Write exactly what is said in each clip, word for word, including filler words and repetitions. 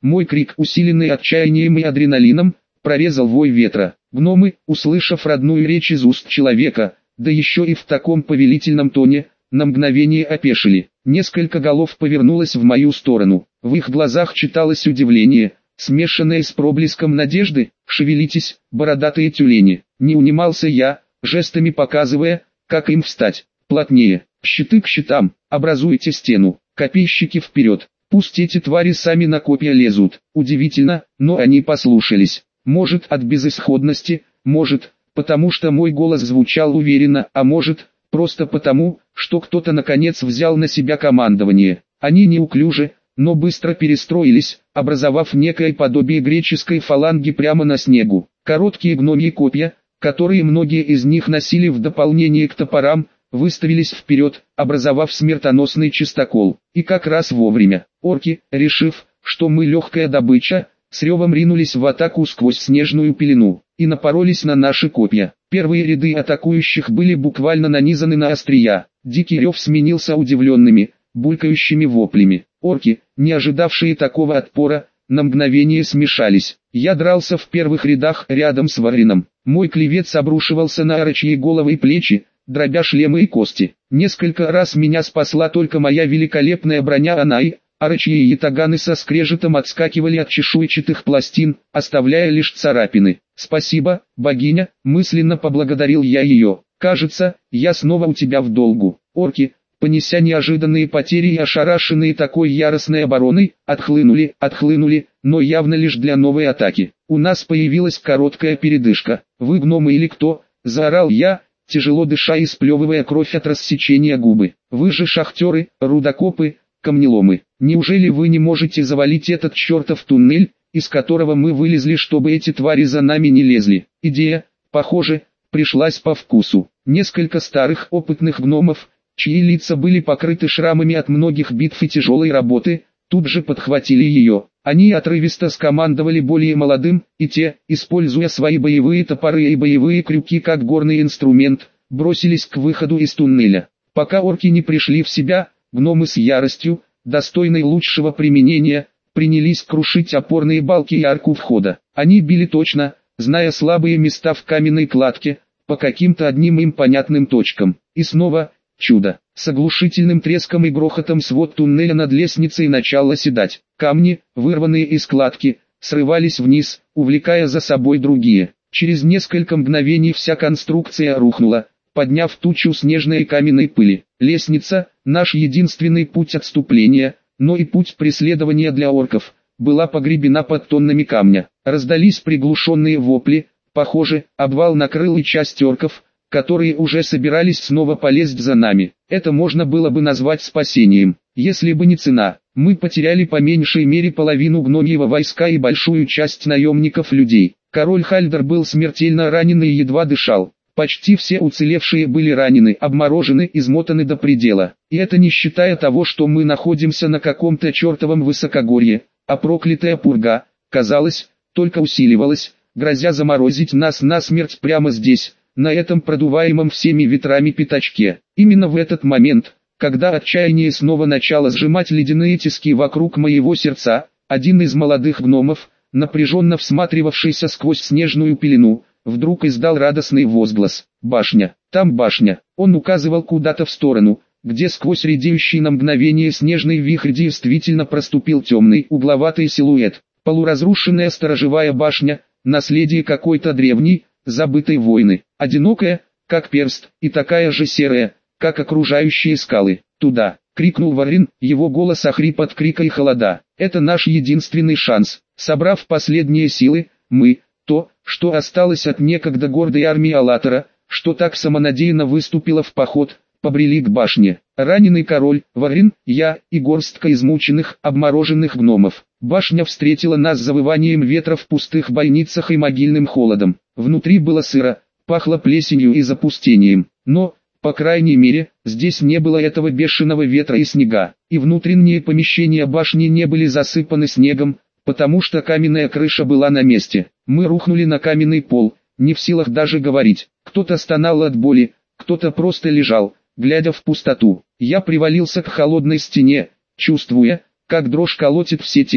Мой крик, усиленный отчаянием и адреналином, прорезал вой ветра. Гномы, услышав родную речь из уст человека, да еще и в таком повелительном тоне, на мгновение опешили. Несколько голов повернулось в мою сторону. В их глазах читалось удивление, смешанное с проблеском надежды. «Шевелитесь, бородатые тюлени!» Не унимался я, жестами показывая, как им встать. «Плотнее, щиты к щитам, образуйте стену, копейщики вперед, пусть эти твари сами на копья лезут». Удивительно, но они послушались. Может, от безысходности, может, потому что мой голос звучал уверенно, а может, просто потому, что кто-то наконец взял на себя командование. Они неуклюже, но быстро перестроились, образовав некое подобие греческой фаланги прямо на снегу. Короткие гномьи копья, которые многие из них носили в дополнение к топорам, выставились вперед, образовав смертоносный чистокол. И как раз вовремя, орки, решив, что мы легкая добыча, с ревом ринулись в атаку сквозь снежную пелену, и напоролись на наши копья. Первые ряды атакующих были буквально нанизаны на острия. Дикий рев сменился удивленными, булькающими воплями. Орки, не ожидавшие такого отпора, на мгновение смешались. Я дрался в первых рядах рядом с Варином. Мой клевец обрушивался на орочьи головы и плечи, дробя шлемы и кости. Несколько раз меня спасла только моя великолепная броня Анаи. Орочьи ятаганы со скрежетом отскакивали от чешуйчатых пластин, оставляя лишь царапины. «Спасибо, богиня», мысленно поблагодарил я ее. «Кажется, я снова у тебя в долгу». Орки, понеся неожиданные потери и ошарашенные такой яростной обороной, отхлынули, отхлынули, но явно лишь для новой атаки. У нас появилась короткая передышка. «Вы гномы или кто?» – заорал я, тяжело дыша и сплевывая кровь от рассечения губы. «Вы же шахтеры, рудокопы, камнеломы. Неужели вы не можете завалить этот чертов туннель, из которого мы вылезли, чтобы эти твари за нами не лезли?» Идея, похоже, пришлась по вкусу. Несколько старых опытных гномов, чьи лица были покрыты шрамами от многих битв и тяжелой работы, тут же подхватили ее. Они отрывисто скомандовали более молодым, и те, используя свои боевые топоры и боевые крюки как горный инструмент, бросились к выходу из туннеля. Пока орки не пришли в себя, гномы с яростью, достойной лучшего применения, принялись крушить опорные балки и арку входа. Они били точно, зная слабые места в каменной кладке, по каким-то одним им понятным точкам. И снова, чудо, с оглушительным треском и грохотом свод туннеля над лестницей начал оседать. Камни, вырванные из кладки, срывались вниз, увлекая за собой другие. Через несколько мгновений вся конструкция рухнула, подняв тучу снежной и каменной пыли. Лестница, наш единственный путь отступления, но и путь преследования для орков, была погребена под тоннами камня. Раздались приглушенные вопли, похоже, обвал накрыл и часть орков, которые уже собирались снова полезть за нами. Это можно было бы назвать спасением, если бы не цена. Мы потеряли по меньшей мере половину гномьего войска и большую часть наемников людей. Король Хальдер был смертельно ранен и едва дышал. Почти все уцелевшие были ранены, обморожены, измотаны до предела. И это не считая того, что мы находимся на каком-то чертовом высокогорье, а проклятая пурга, казалось, только усиливалась, грозя заморозить нас насмерть прямо здесь, на этом продуваемом всеми ветрами пятачке. Именно в этот момент, когда отчаяние снова начало сжимать ледяные тиски вокруг моего сердца, один из молодых гномов, напряженно всматривавшийся сквозь снежную пелену, вдруг издал радостный возглас. «Башня! Там башня!» Он указывал куда-то в сторону, где сквозь редеющий на мгновение снежный вихрь действительно проступил темный угловатый силуэт. Полуразрушенная сторожевая башня, наследие какой-то древней, забытой войны, одинокая, как перст, и такая же серая, как окружающие скалы. «Туда!» — крикнул Варин, его голос охрип от крика и холода. «Это наш единственный шанс. Собрав последние силы, мы, то, что осталось от некогда гордой армии Аллатора, что так самонадеянно выступила в поход, побрели к башне. Раненый король, Варин, я и горстка измученных, обмороженных гномов. Башня встретила нас завыванием ветра в пустых бойницах и могильным холодом. Внутри было сыро, пахло плесенью и запустением. Но, по крайней мере, здесь не было этого бешеного ветра и снега. И внутренние помещения башни не были засыпаны снегом, потому что каменная крыша была на месте. Мы рухнули на каменный пол, не в силах даже говорить. Кто-то стонал от боли, кто-то просто лежал, глядя в пустоту. Я привалился к холодной стене, чувствуя, как дрожь колотит все тело.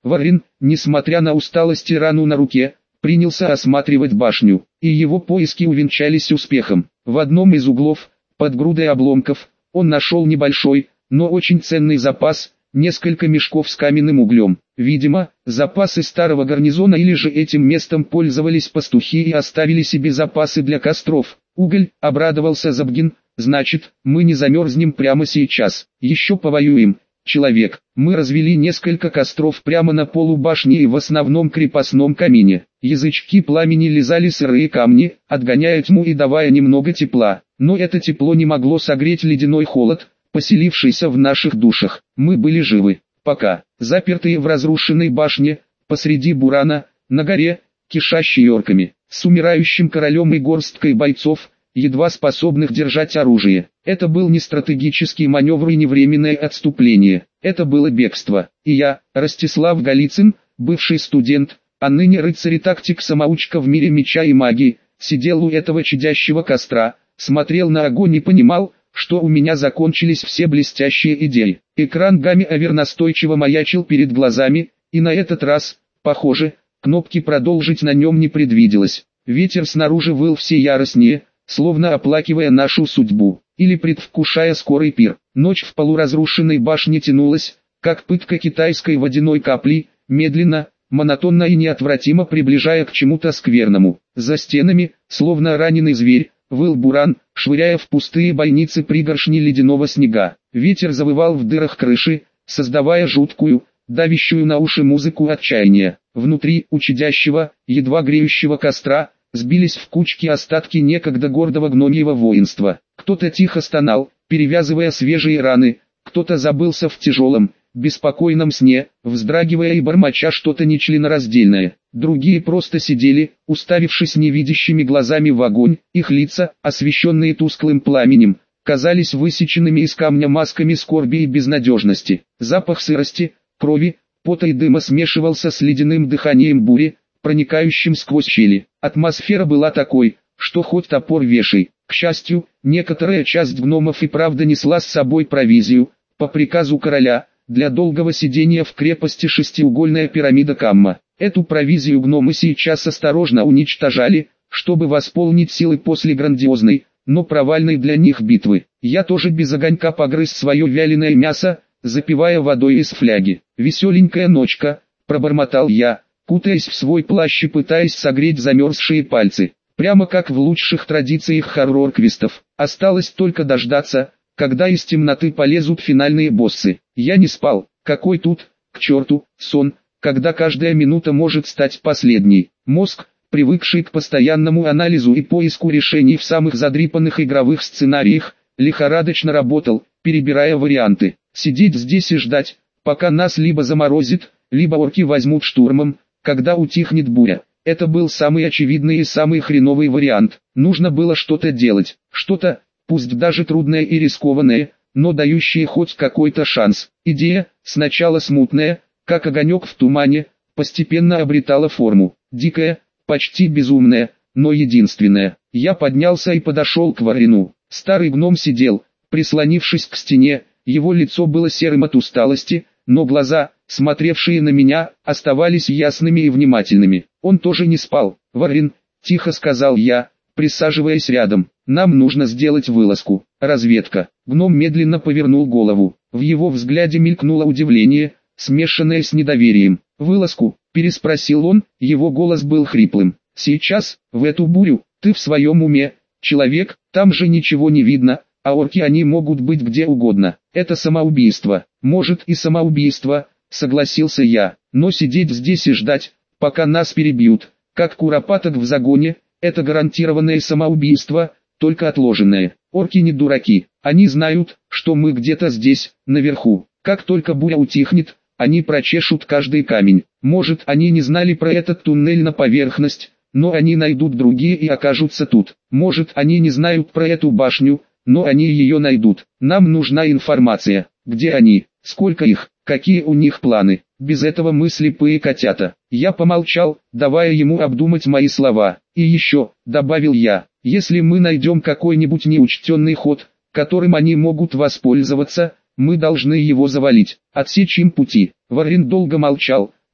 Варин, несмотря на усталость и рану на руке, принялся осматривать башню, и его поиски увенчались успехом. В одном из углов, под грудой обломков, он нашел небольшой, но очень ценный запас, несколько мешков с каменным углем. Видимо, запасы старого гарнизона или же этим местом пользовались пастухи и оставили себе запасы для костров. Уголь, обрадовался Забгин, значит, мы не замерзнем прямо сейчас, еще повоюем. Человек, мы развели несколько костров прямо на полу башни и в основном крепостном камине. Язычки пламени лизали сырые камни, отгоняя тьму и давая немного тепла. Но это тепло не могло согреть ледяной холод, поселившийся в наших душах. Мы были живы, пока, запертые в разрушенной башне, посреди бурана, на горе, кишащей орками, с умирающим королем и горсткой бойцов, едва способных держать оружие. Это был не стратегический маневр и не временное отступление, это было бегство. И я, Ростислав Голицын, бывший студент, а ныне рыцарь и тактик-самоучка в мире меча и магии, сидел у этого чадящего костра, смотрел на огонь и понимал, что у меня закончились все блестящие идеи. Экран гамми-овер настойчиво маячил перед глазами, и на этот раз, похоже, кнопки «Продолжить» на нем не предвиделось. Ветер снаружи выл все яростнее, словно оплакивая нашу судьбу, или предвкушая скорый пир. Ночь в полуразрушенной башне тянулась, как пытка китайской водяной капли, медленно, монотонно и неотвратимо приближая к чему-то скверному. За стенами, словно раненый зверь, выл буран, швыряя в пустые бойницы пригоршни ледяного снега. Ветер завывал в дырах крыши, создавая жуткую, давящую на уши музыку отчаяния. Внутри, у чадящего, едва греющего костра, сбились в кучки остатки некогда гордого гномьего воинства. Кто-то тихо стонал, перевязывая свежие раны, кто-то забылся в тяжелом, беспокойном сне, вздрагивая и бормоча что-то нечленораздельное. Другие просто сидели, уставившись невидящими глазами в огонь, их лица, освещенные тусклым пламенем, казались высеченными из камня масками скорби и безнадежности. Запах сырости, крови, пота и дыма смешивался с ледяным дыханием бури, проникающим сквозь щели. Атмосфера была такой, что хоть топор вешай. К счастью, некоторая часть гномов и правда несла с собой провизию, по приказу короля, для долгого сидения в крепости шестиугольная пирамида Камма. Эту провизию гномы сейчас осторожно уничтожали, чтобы восполнить силы после грандиозной, но провальной для них битвы. Я тоже без огонька погрыз свое вяленое мясо, запивая водой из фляги. «Веселенькая ночка», — пробормотал я, кутаясь в свой плащ и пытаясь согреть замерзшие пальцы. Прямо как в лучших традициях хоррор-квестов. Осталось только дождаться, когда из темноты полезут финальные боссы. Я не спал. Какой тут, к черту, сон, когда каждая минута может стать последней. Мозг, привыкший к постоянному анализу и поиску решений в самых задрипанных игровых сценариях, лихорадочно работал, перебирая варианты. Сидеть здесь и ждать, пока нас либо заморозит, либо орки возьмут штурмом, когда утихнет буря. Это был самый очевидный и самый хреновый вариант. Нужно было что-то делать, что-то, пусть даже трудное и рискованное, но дающее хоть какой-то шанс. Идея, сначала смутная, как огонек в тумане, постепенно обретала форму. Дикая, почти безумная, но единственная. Я поднялся и подошел к Варину. Старый гном сидел, прислонившись к стене, его лицо было серым от усталости, но глаза, смотревшие на меня, оставались ясными и внимательными. Он тоже не спал. «Варин», — тихо сказал я, присаживаясь рядом, — «нам нужно сделать вылазку. Разведка». Гном медленно повернул голову. В его взгляде мелькнуло удивление, смешанное с недоверием. «Вылазку?» — переспросил он, его голос был хриплым. «Сейчас, в эту бурю, ты в своем уме, человек, там же ничего не видно, а орки они могут быть где угодно. Это самоубийство». «Может и самоубийство», — согласился я, — «но сидеть здесь и ждать, пока нас перебьют, как куропаток в загоне, это гарантированное самоубийство, только отложенное. Орки не дураки, они знают, что мы где-то здесь, наверху. Как только буря утихнет, они прочешут каждый камень. Может, они не знали про этот туннель на поверхность, но они найдут другие и окажутся тут. Может, они не знают про эту башню, но они ее найдут. Нам нужна информация, где они, сколько их, какие у них планы. Без этого мы слепые котята». Я помолчал, давая ему обдумать мои слова. «И еще», — добавил я, — «если мы найдем какой-нибудь неучтенный ход, которым они могут воспользоваться, мы должны его завалить, отсечь им пути». Варин долго молчал,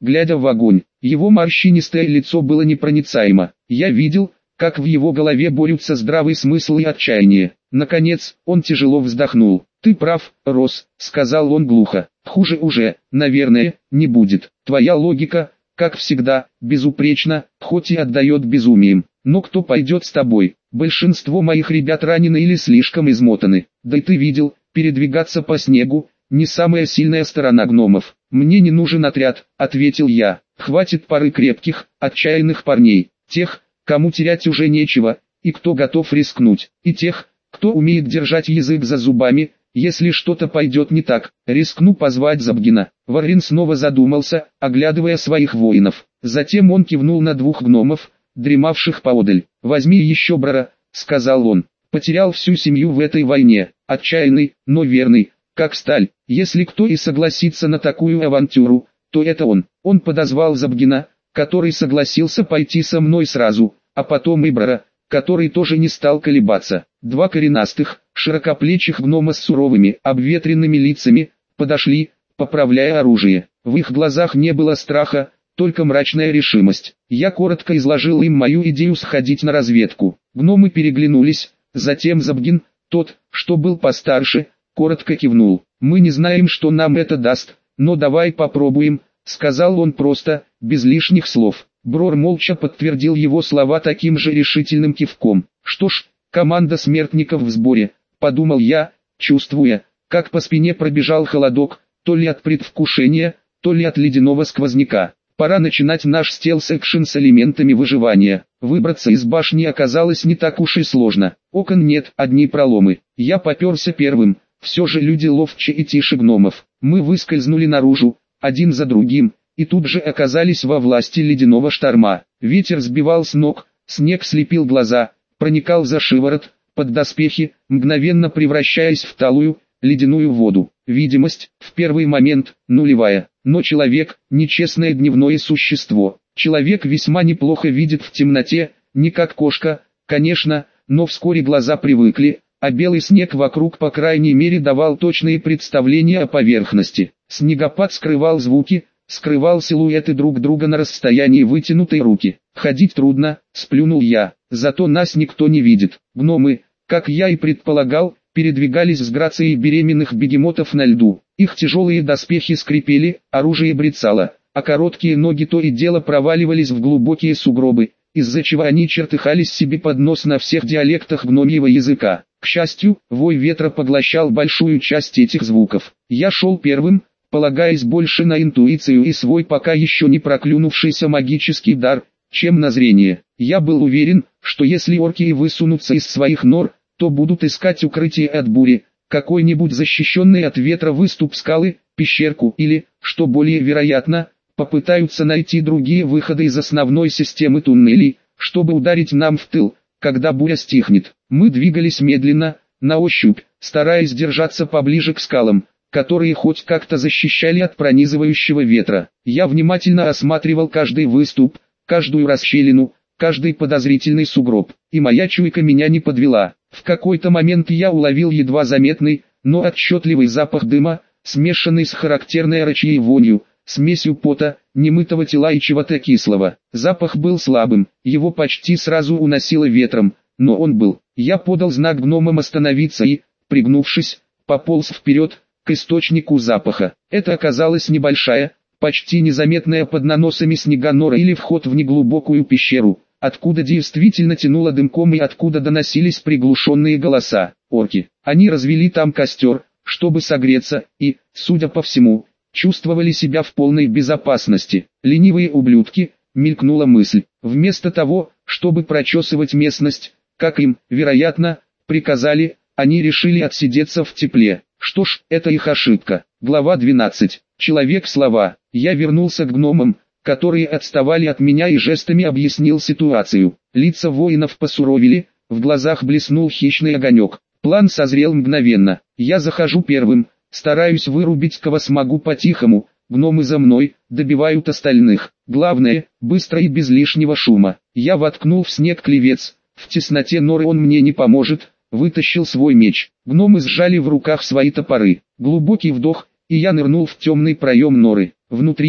глядя в огонь. Его морщинистое лицо было непроницаемо. Я видел, как в его голове борются здравый смысл и отчаяние. Наконец, он тяжело вздохнул. «Ты прав, Росс», — сказал он глухо. «Хуже уже, наверное, не будет. Твоя логика, как всегда, безупречна, хоть и отдает безумием. Но кто пойдет с тобой? Большинство моих ребят ранены или слишком измотаны. Да и ты видел, передвигаться по снегу — не самая сильная сторона гномов. Мне не нужен отряд», — ответил я. «Хватит пары крепких, отчаянных парней, тех, кому терять уже нечего, и кто готов рискнуть, и тех, кто умеет держать язык за зубами, если что-то пойдет не так. Рискну позвать Забгина». Варрин снова задумался, оглядывая своих воинов. Затем он кивнул на двух гномов, дремавших поодаль. «Возьми еще Брара», — сказал он. «Потерял всю семью в этой войне, отчаянный, но верный, как сталь. Если кто и согласится на такую авантюру, то это он». Он подозвал Забгина, который согласился пойти со мной сразу, а потом и Брара, который тоже не стал колебаться. Два коренастых, широкоплечих гнома с суровыми, обветренными лицами, подошли, поправляя оружие. В их глазах не было страха, только мрачная решимость. Я коротко изложил им мою идею сходить на разведку. Гномы переглянулись, затем Забгин, тот, что был постарше, коротко кивнул. «Мы не знаем, что нам это даст, но давай попробуем», — сказал он просто, без лишних слов. Брор молча подтвердил его слова таким же решительным кивком. «Что ж, команда смертников в сборе», — подумал я, чувствуя, как по спине пробежал холодок, то ли от предвкушения, то ли от ледяного сквозняка. Пора начинать наш стелс-экшен с элементами выживания. Выбраться из башни оказалось не так уж и сложно. Окон нет, одни проломы. Я поперся первым, все же люди ловче и тише гномов. Мы выскользнули наружу, один за другим, и тут же оказались во власти ледяного шторма. Ветер сбивал с ног, снег слепил глаза, проникал за шиворот, под доспехи, мгновенно превращаясь в талую, ледяную воду. Видимость, в первый момент, нулевая. Но человек – нечестное дневное существо. Человек весьма неплохо видит в темноте, не как кошка, конечно, но вскоре глаза привыкли, а белый снег вокруг по крайней мере давал точные представления о поверхности. Снегопад скрывал звуки, скрывал силуэты друг друга на расстоянии вытянутой руки. «Ходить трудно», – сплюнул я, – «зато нас никто не видит». Гномы, как я и предполагал, передвигались с грацией беременных бегемотов на льду. Их тяжелые доспехи скрипели, оружие брецало, а короткие ноги то и дело проваливались в глубокие сугробы, из-за чего они чертыхались себе под нос на всех диалектах гномьего языка. К счастью, вой ветра поглощал большую часть этих звуков. Я шел первым, полагаясь больше на интуицию и свой пока еще не проклюнувшийся магический дар, чем на зрение. Я был уверен, что если орки и высунутся из своих нор, то будут искать укрытие от бури, какой-нибудь защищенный от ветра выступ скалы, пещерку или, что более вероятно, попытаются найти другие выходы из основной системы туннелей, чтобы ударить нам в тыл, когда буря стихнет. Мы двигались медленно, на ощупь, стараясь держаться поближе к скалам, которые хоть как-то защищали от пронизывающего ветра. Я внимательно осматривал каждый выступ, каждую расщелину, каждый подозрительный сугроб, и моя чуйка меня не подвела. В какой-то момент я уловил едва заметный, но отчетливый запах дыма, смешанный с характерной рачьей вонью, смесью пота, немытого тела и чего-то кислого. Запах был слабым, его почти сразу уносило ветром, но он был. Я подал знак гномам остановиться и, пригнувшись, пополз вперед, к источнику запаха. Это оказалась небольшая, почти незаметная под наносами снега нора или вход в неглубокую пещеру, откуда действительно тянуло дымком и откуда доносились приглушенные голоса. Орки. Они развели там костер, чтобы согреться, и, судя по всему, чувствовали себя в полной безопасности. Ленивые ублюдки, мелькнула мысль. Вместо того, чтобы прочесывать местность, как им, вероятно, приказали, они решили отсидеться в тепле. Что ж, это их ошибка. Глава двенадцать. Человек-слова. Я вернулся к гномам, которые отставали от меня, и жестами объяснил ситуацию. Лица воинов посуровили, в глазах блеснул хищный огонек. План созрел мгновенно. Я захожу первым, стараюсь вырубить кого смогу по-тихому, гномы за мной, добивают остальных. Главное, быстро и без лишнего шума. Я воткнул в снег клевец, в тесноте норы он мне не поможет, вытащил свой меч. Гномы сжали в руках свои топоры. Глубокий вдох, и я нырнул в темный проем норы. Внутри,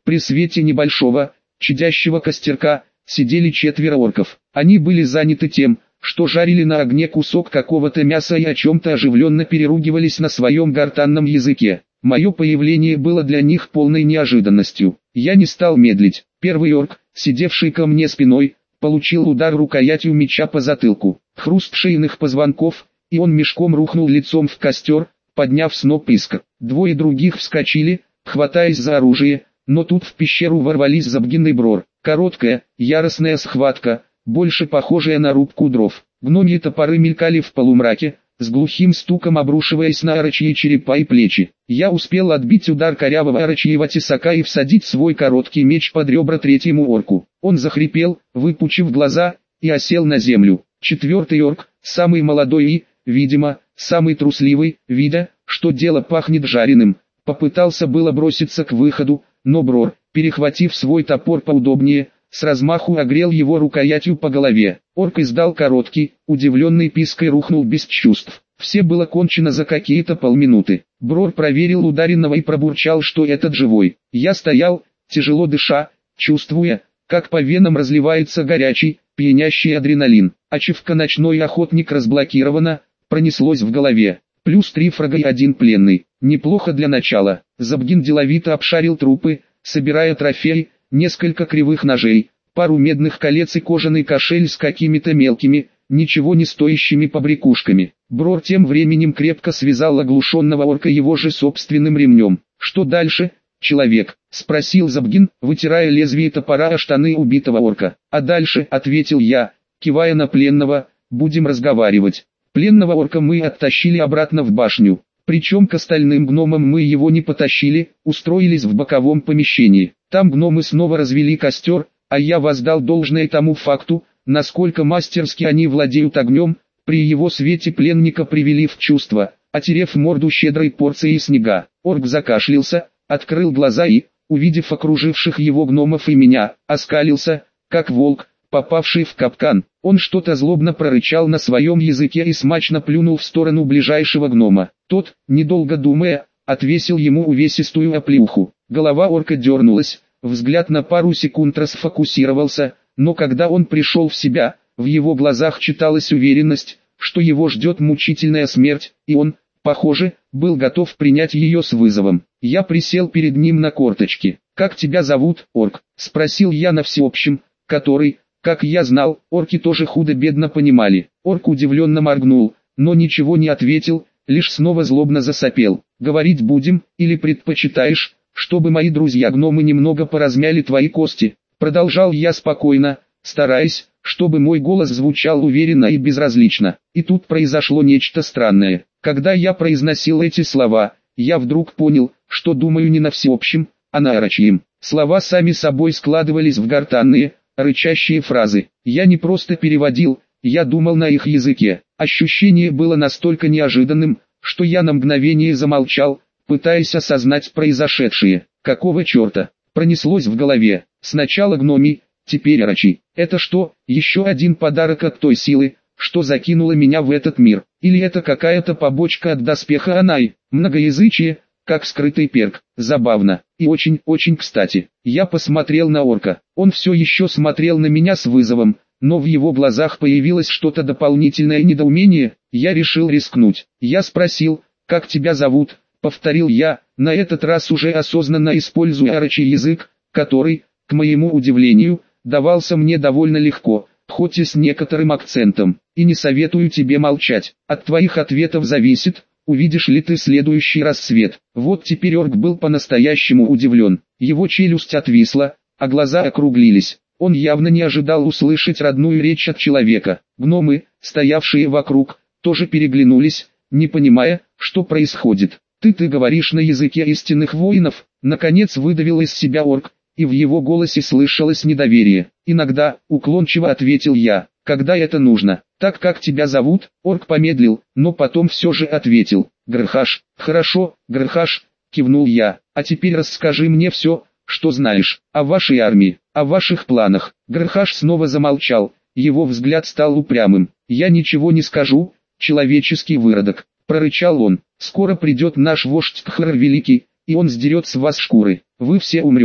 При свете небольшого, чадящего костерка, сидели четверо орков. Они были заняты тем, что жарили на огне кусок какого-то мяса и о чем-то оживленно переругивались на своем гортанном языке. Мое появление было для них полной неожиданностью. Я не стал медлить. Первый орк, сидевший ко мне спиной, получил удар рукоятью меча по затылку. Хруст шейных позвонков, и он мешком рухнул лицом в костер, подняв сноп искр. Двое других вскочили, хватаясь за оружие, но тут в пещеру ворвались Забгин и Брор. Короткая, яростная схватка, больше похожая на рубку дров. Гномьи топоры мелькали в полумраке, с глухим стуком обрушиваясь на орочьи черепа и плечи. Я успел отбить удар корявого орочьего тесака и всадить свой короткий меч под ребра третьему орку. Он захрипел, выпучив глаза, и осел на землю. Четвертый орк, самый молодой и, видимо, самый трусливый, видя, что дело пахнет жареным, попытался было броситься к выходу, но Брор, перехватив свой топор поудобнее, с размаху огрел его рукоятью по голове. Орк издал короткий, удивленный писк и рухнул без чувств. Все было кончено за какие-то полминуты. Брор проверил ударенного и пробурчал, что этот живой. Я стоял, тяжело дыша, чувствуя, как по венам разливается горячий, пьянящий адреналин. Ачивка «Ночной охотник» разблокирована, пронеслось в голове. Плюс три фрага и один пленный. Неплохо для начала. Забгин деловито обшарил трупы, собирая трофеи, несколько кривых ножей, пару медных колец и кожаный кошель с какими-то мелкими, ничего не стоящими побрякушками. Брор тем временем крепко связал оглушенного орка его же собственным ремнем. «Что дальше, человек?» — спросил Забгин, вытирая лезвие топора о штаны убитого орка. «А дальше», — ответил я, кивая на пленного, — «будем разговаривать». Пленного орка мы оттащили обратно в башню. Причем к остальным гномам мы его не потащили, устроились в боковом помещении. Там гномы снова развели костер, а я воздал должное тому факту, насколько мастерски они владеют огнем. При его свете пленника привели в чувство, отерев морду щедрой порцией снега. Орк закашлялся, открыл глаза и, увидев окруживших его гномов и меня, оскалился, как волк, попавший в капкан. Он что-то злобно прорычал на своем языке и смачно плюнул в сторону ближайшего гнома. Тот, недолго думая, отвесил ему увесистую оплеуху. Голова орка дернулась, взгляд на пару секунд расфокусировался, но когда он пришел в себя, в его глазах читалась уверенность, что его ждет мучительная смерть, и он, похоже, был готов принять ее с вызовом. Я присел перед ним на корточки. «Как тебя зовут, орк?» — спросил я на всеобщем, который, как я знал, орки тоже худо-бедно понимали. Орк удивленно моргнул, но ничего не ответил, лишь снова злобно засопел. «Говорить будем, или предпочитаешь, чтобы мои друзья-гномы немного поразмяли твои кости?» Продолжал я спокойно, стараясь, чтобы мой голос звучал уверенно и безразлично. И тут произошло нечто странное. Когда я произносил эти слова, я вдруг понял, что думаю не на всеобщем, а на орочьем. Слова сами собой складывались в гортанные, рычащие фразы. Я не просто переводил, я думал на их языке. Ощущение было настолько неожиданным, что я на мгновение замолчал, пытаясь осознать произошедшее. Какого черта? Пронеслось в голове. Сначала гноми, теперь орочи. Это что, еще один подарок от той силы, что закинула меня в этот мир? Или это какая-то побочка от доспеха Анай? Многоязычие, как скрытый перк. Забавно. И очень-очень кстати. Я посмотрел на орка. Он все еще смотрел на меня с вызовом, но в его глазах появилось что-то дополнительное недоумение. Я решил рискнуть. Я спросил, «Как тебя зовут?» Повторил я, на этот раз уже осознанно используя орочий язык, который, к моему удивлению, давался мне довольно легко, хоть и с некоторым акцентом. И не советую тебе молчать. От твоих ответов зависит, увидишь ли ты следующий рассвет. Вот теперь орк был по-настоящему удивлен. Его челюсть отвисла, а глаза округлились. Он явно не ожидал услышать родную речь от человека. Гномы, стоявшие вокруг, тоже переглянулись, не понимая, что происходит. «Ты ты говоришь на языке истинных воинов», — наконец выдавил из себя орк, и в его голосе слышалось недоверие. «Иногда», — уклончиво ответил я, — «когда это нужно». «Так как тебя зовут?» Орк помедлил, но потом все же ответил. «Грхаш». «Хорошо, Грхаш», — кивнул я, — «а теперь расскажи мне все, что знаешь, о вашей армии, о ваших планах». Грхаш снова замолчал, его взгляд стал упрямым. «Я ничего не скажу, человеческий выродок», — прорычал он. «Скоро придет наш вождь Тхар Великий, и он сдерет с вас шкуры. Вы все умрете.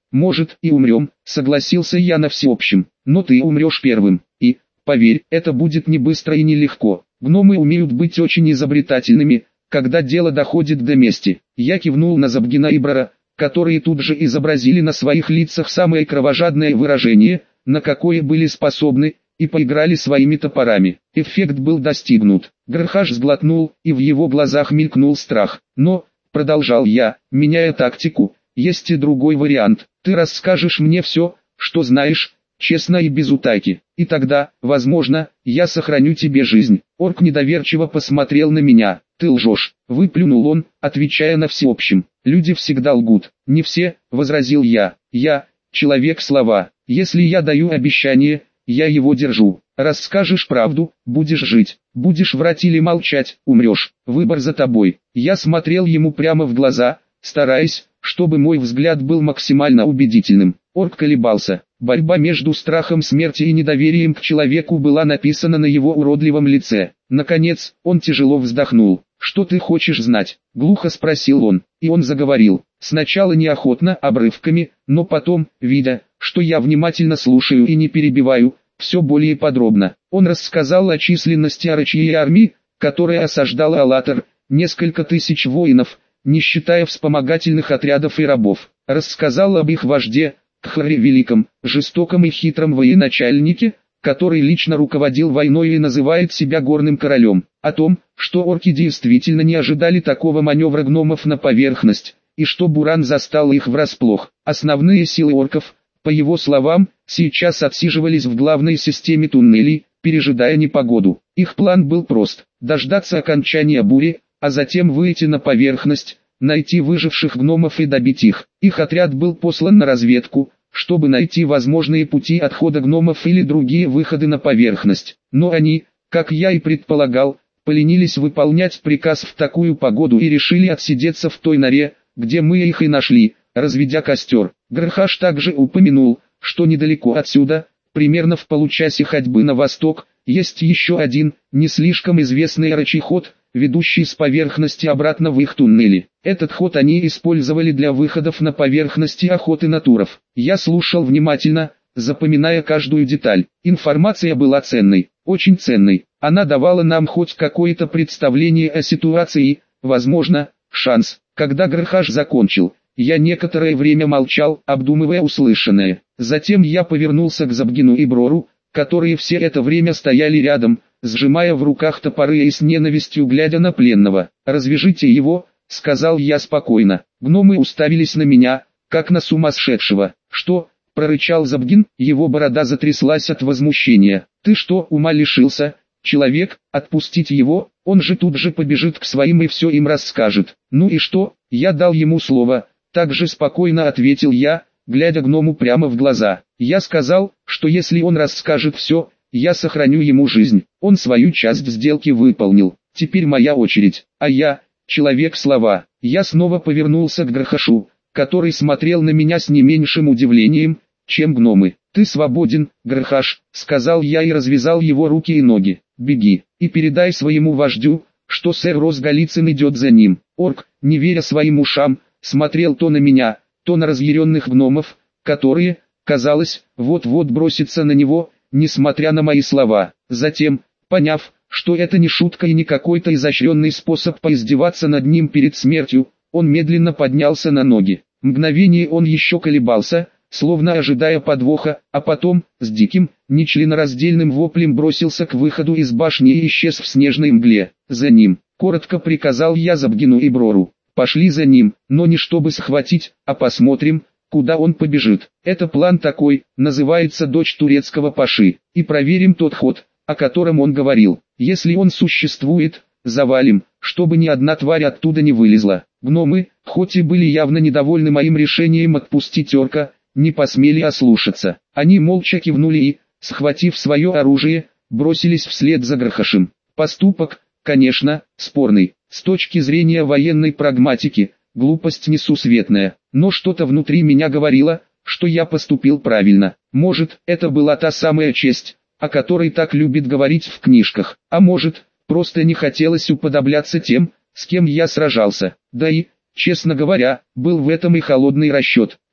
может и умрем, согласился я на всеобщем, но ты умрешь первым, и, поверь, это будет не быстро и не легко. Гномы умеют быть очень изобретательными, когда дело доходит до мести. Я кивнул на Забгина и Брора, которые тут же изобразили на своих лицах самое кровожадное выражение, на какое были способны, и поиграли своими топорами. Эффект был достигнут. Грхаш сглотнул, и в его глазах мелькнул страх. Но, продолжал я, меняя тактику, есть и другой вариант. Ты расскажешь мне все, что знаешь, честно и без утайки. И тогда, возможно, я сохраню тебе жизнь. Орк недоверчиво посмотрел на меня. Ты лжешь, выплюнул он, отвечая на всеобщем. Люди всегда лгут. Не все, возразил я. Я, человек слова. Если я даю обещание, я его держу. Расскажешь правду, будешь жить. Будешь врать или молчать, умрешь. Выбор за тобой. Я смотрел ему прямо в глаза, стараясь, чтобы мой взгляд был максимально убедительным. Орк колебался. Борьба между страхом смерти и недоверием к человеку была написана на его уродливом лице. Наконец, он тяжело вздохнул. «Что ты хочешь знать?» — глухо спросил он. И он заговорил. Сначала неохотно, обрывками, но потом, видя, что я внимательно слушаю и не перебиваю, все более подробно. Он рассказал о численности орочьей армии, которая осаждала Алатар, несколько тысяч воинов, не считая вспомогательных отрядов и рабов. Рассказал об их вожде, Кхаре Великом, жестоком и хитром военачальнике, который лично руководил войной и называет себя горным королем. О том, что орки действительно не ожидали такого маневра гномов на поверхность, и что Буран застал их врасплох. Основные силы орков, по его словам, сейчас отсиживались в главной системе туннелей, пережидая непогоду. Их план был прост – дождаться окончания бури, а затем выйти на поверхность, найти выживших гномов и добить их. Их отряд был послан на разведку, чтобы найти возможные пути отхода гномов или другие выходы на поверхность. Но они, как я и предполагал, поленились выполнять приказ в такую погоду и решили отсидеться в той норе, где мы их и нашли, разведя костер. Грхаш также упомянул, что недалеко отсюда, примерно в получасе ходьбы на восток, есть еще один, не слишком известный орочий ход, ведущий с поверхности обратно в их туннели. Этот ход они использовали для выходов на поверхность и охоты на туров. Я слушал внимательно, запоминая каждую деталь. Информация была ценной, очень ценной. Она давала нам хоть какое-то представление о ситуации, возможно, шанс. Когда Грхаш закончил, я некоторое время молчал, обдумывая услышанное. Затем я повернулся к Забгину и Брору, которые все это время стояли рядом, сжимая в руках топоры и с ненавистью глядя на пленного. «Развяжите его», — сказал я спокойно. Гномы уставились на меня, как на сумасшедшего. «Что?» — прорычал Забгин, его борода затряслась от возмущения. «Ты что, ума лишился? Человек, отпустить его, он же тут же побежит к своим и все им расскажет». «Ну и что?» — я дал ему слово, так же спокойно ответил я, глядя гному прямо в глаза. «Я сказал, что если он расскажет все, я сохраню ему жизнь. Он свою часть сделки выполнил. Теперь моя очередь. А я, человек слова». Я снова повернулся к Грхашу, который смотрел на меня с не меньшим удивлением, чем гномы. «Ты свободен, Грхаш», — сказал я и развязал его руки и ноги. «Беги, и передай своему вождю, что сэр Рос Голицын идет за ним». Орк, не веря своим ушам, смотрел то на меня, то на разъяренных гномов, которые, казалось, вот-вот бросятся на него, несмотря на мои слова. Затем, поняв, что это не шутка и не какой-то изощренный способ поиздеваться над ним перед смертью, он медленно поднялся на ноги. Мгновение он еще колебался, словно ожидая подвоха, а потом, с диким, нечленораздельным воплем бросился к выходу из башни и исчез в снежной мгле. «За ним», — коротко приказал я Забгину и Брору. «Пошли за ним, но не чтобы схватить, а посмотрим, куда он побежит. Это план такой, называется «Дочь турецкого паши», и проверим тот ход, о котором он говорил. Если он существует, завалим, чтобы ни одна тварь оттуда не вылезла». Гномы, хоть и были явно недовольны моим решением отпустить орка, не посмели ослушаться. Они молча кивнули и, схватив свое оружие, бросились вслед за Грхашем. Поступок, конечно, спорный. С точки зрения военной прагматики, глупость несусветная, но что-то внутри меня говорило, что я поступил правильно. Может, это была та самая честь, о которой так любит говорить в книжках, а может, просто не хотелось уподобляться тем, с кем я сражался. Да и, честно говоря, был в этом и холодный расчет.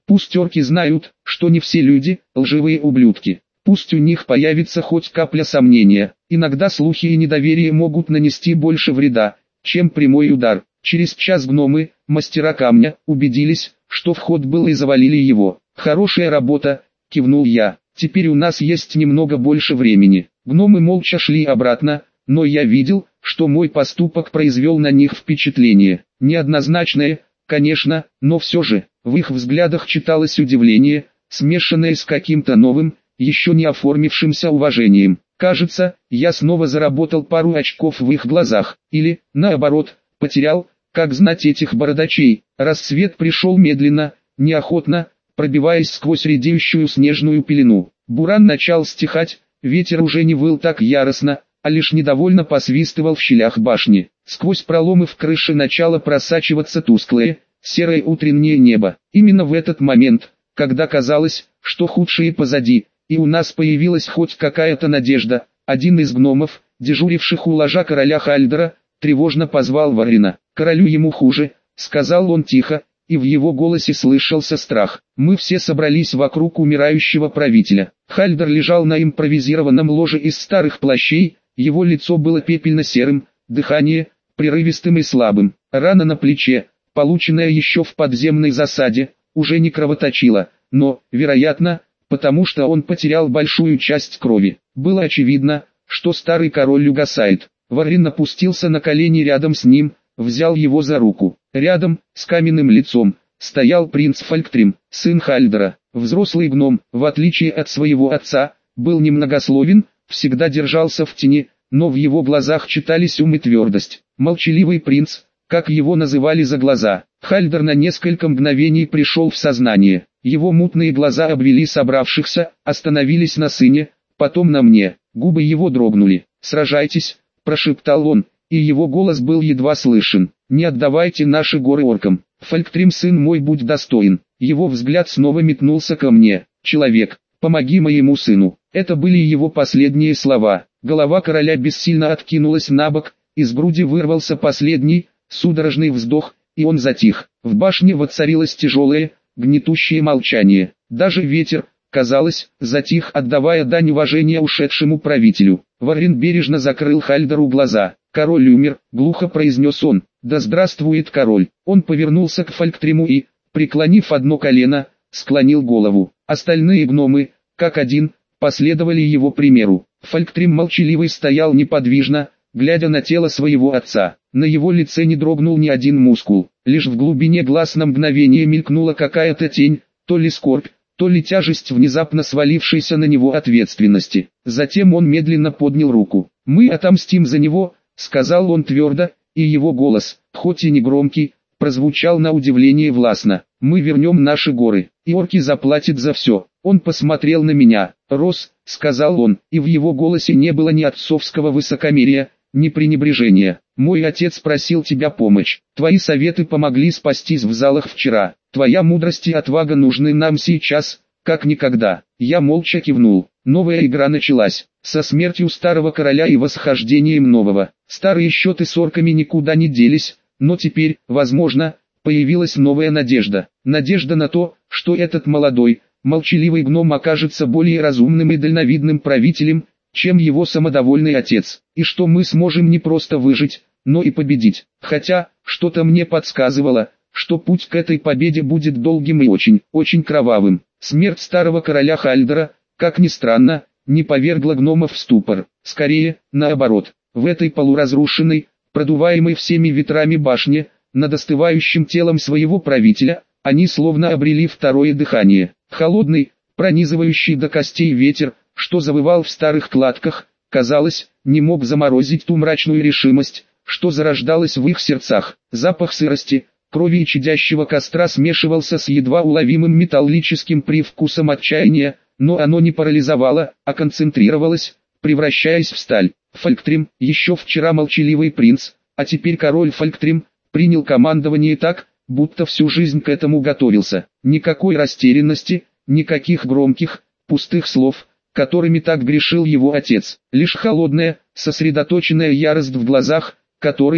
Пусть орки знают, что не все люди – лживые ублюдки. Пусть у них появится хоть капля сомнения. Иногда слухи и недоверие могут нанести больше вреда, чем прямой удар. Через час гномы, мастера камня, убедились, что вход был и завалили его. «Хорошая работа», – кивнул я. «Теперь у нас есть немного больше времени». Гномы молча шли обратно, но я видел, что мой поступок произвел на них впечатление. Неоднозначное, конечно, но все же, в их взглядах читалось удивление, смешанное с каким-то новым, еще не оформившимся уважением. Кажется, я снова заработал пару очков в их глазах, или, наоборот, потерял, как знать этих бородачей. Рассвет пришел медленно, неохотно, пробиваясь сквозь редеющую снежную пелену. Буран начал стихать, ветер уже не выл так яростно, а лишь недовольно посвистывал в щелях башни. Сквозь проломы в крыше начало просачиваться тусклое, серое утреннее небо. Именно в этот момент, когда казалось, что худшее позади, и у нас появилась хоть какая-то надежда, один из гномов, дежуривших у ложа короля Хальдера, тревожно позвал Варрина. «Королю ему хуже», — сказал он тихо, и в его голосе слышался страх. Мы все собрались вокруг умирающего правителя. Хальдер лежал на импровизированном ложе из старых плащей, его лицо было пепельно-серым, дыхание — прерывистым и слабым. Рана на плече, полученная еще в подземной засаде, уже не кровоточила, но, вероятно, потому что он потерял большую часть крови. Было очевидно, что старый король угасает. Варрин опустился на колени рядом с ним, взял его за руку. Рядом, с каменным лицом, стоял принц Фольктрим, сын Хальдера. Взрослый гном, в отличие от своего отца, был немногословен, всегда держался в тени, но в его глазах читались ум и твердость. Молчаливый принц, как его называли за глаза. Хальдер на несколько мгновений пришел в сознание. Его мутные глаза обвели собравшихся, остановились на сыне, потом на мне. Губы его дрогнули. «Сражайтесь», — прошептал он, и его голос был едва слышен. «Не отдавайте наши горы оркам. Фольктрим, сын мой, будь достоин». Его взгляд снова метнулся ко мне. «Человек, помоги моему сыну». Это были его последние слова. Голова короля бессильно откинулась набок, из груди вырвался последний, судорожный вздох, и он затих. В башне воцарилось тяжелое, гнетущее молчание. Даже ветер, казалось, затих, отдавая дань уважения ушедшему правителю. Варрин бережно закрыл Хальдеру глаза. «Король умер», — глухо произнес он. «Да здравствует король». Он повернулся к Фолктриму и, преклонив одно колено, склонил голову. Остальные гномы, как один, последовали его примеру. Фолктрим молчаливый стоял неподвижно, глядя на тело своего отца. На его лице не дрогнул ни один мускул. Лишь в глубине глаз на мгновение мелькнула какая-то тень, то ли скорбь, то ли тяжесть внезапно свалившейся на него ответственности. Затем он медленно поднял руку. «Мы отомстим за него», — сказал он твердо, и его голос, хоть и не громкий, прозвучал на удивление властно. «Мы вернем наши горы, и орки заплатят за все». Он посмотрел на меня. «Рос», — сказал он, и в его голосе не было ни отцовского высокомерия, ни пренебрежения. «Мой отец просил тебя помочь. Твои советы помогли спастись в залах вчера. Твоя мудрость и отвага нужны нам сейчас, как никогда». Я молча кивнул. Новая игра началась. Со смертью старого короля и восхождением нового. Старые счеты с орками никуда не делись, но теперь, возможно, появилась новая надежда. Надежда на то, что этот молодой, молчаливый гном окажется более разумным и дальновидным правителем, чем его самодовольный отец, и что мы сможем не просто выжить, но и победить. Хотя, что-то мне подсказывало, что путь к этой победе будет долгим и очень, очень кровавым. Смерть старого короля Хальдера, как ни странно, не повергла гномов в ступор. Скорее, наоборот, в этой полуразрушенной, продуваемой всеми ветрами башне, над остывающим телом своего правителя, они словно обрели второе дыхание. Холодный, пронизывающий до костей ветер, что завывал в старых кладках, казалось, не мог заморозить ту мрачную решимость, что зарождалась в их сердцах. Запах сырости, крови и чадящего костра смешивался с едва уловимым металлическим привкусом отчаяния, но оно не парализовало, а концентрировалось, превращаясь в сталь. Фолктрим, еще вчера молчаливый принц, а теперь король Фолктрим, принял командование так, будто всю жизнь к этому готовился. Никакой растерянности, никаких громких, пустых слов, которыми так грешил его отец. Лишь холодная, сосредоточенная ярость в глазах, которые,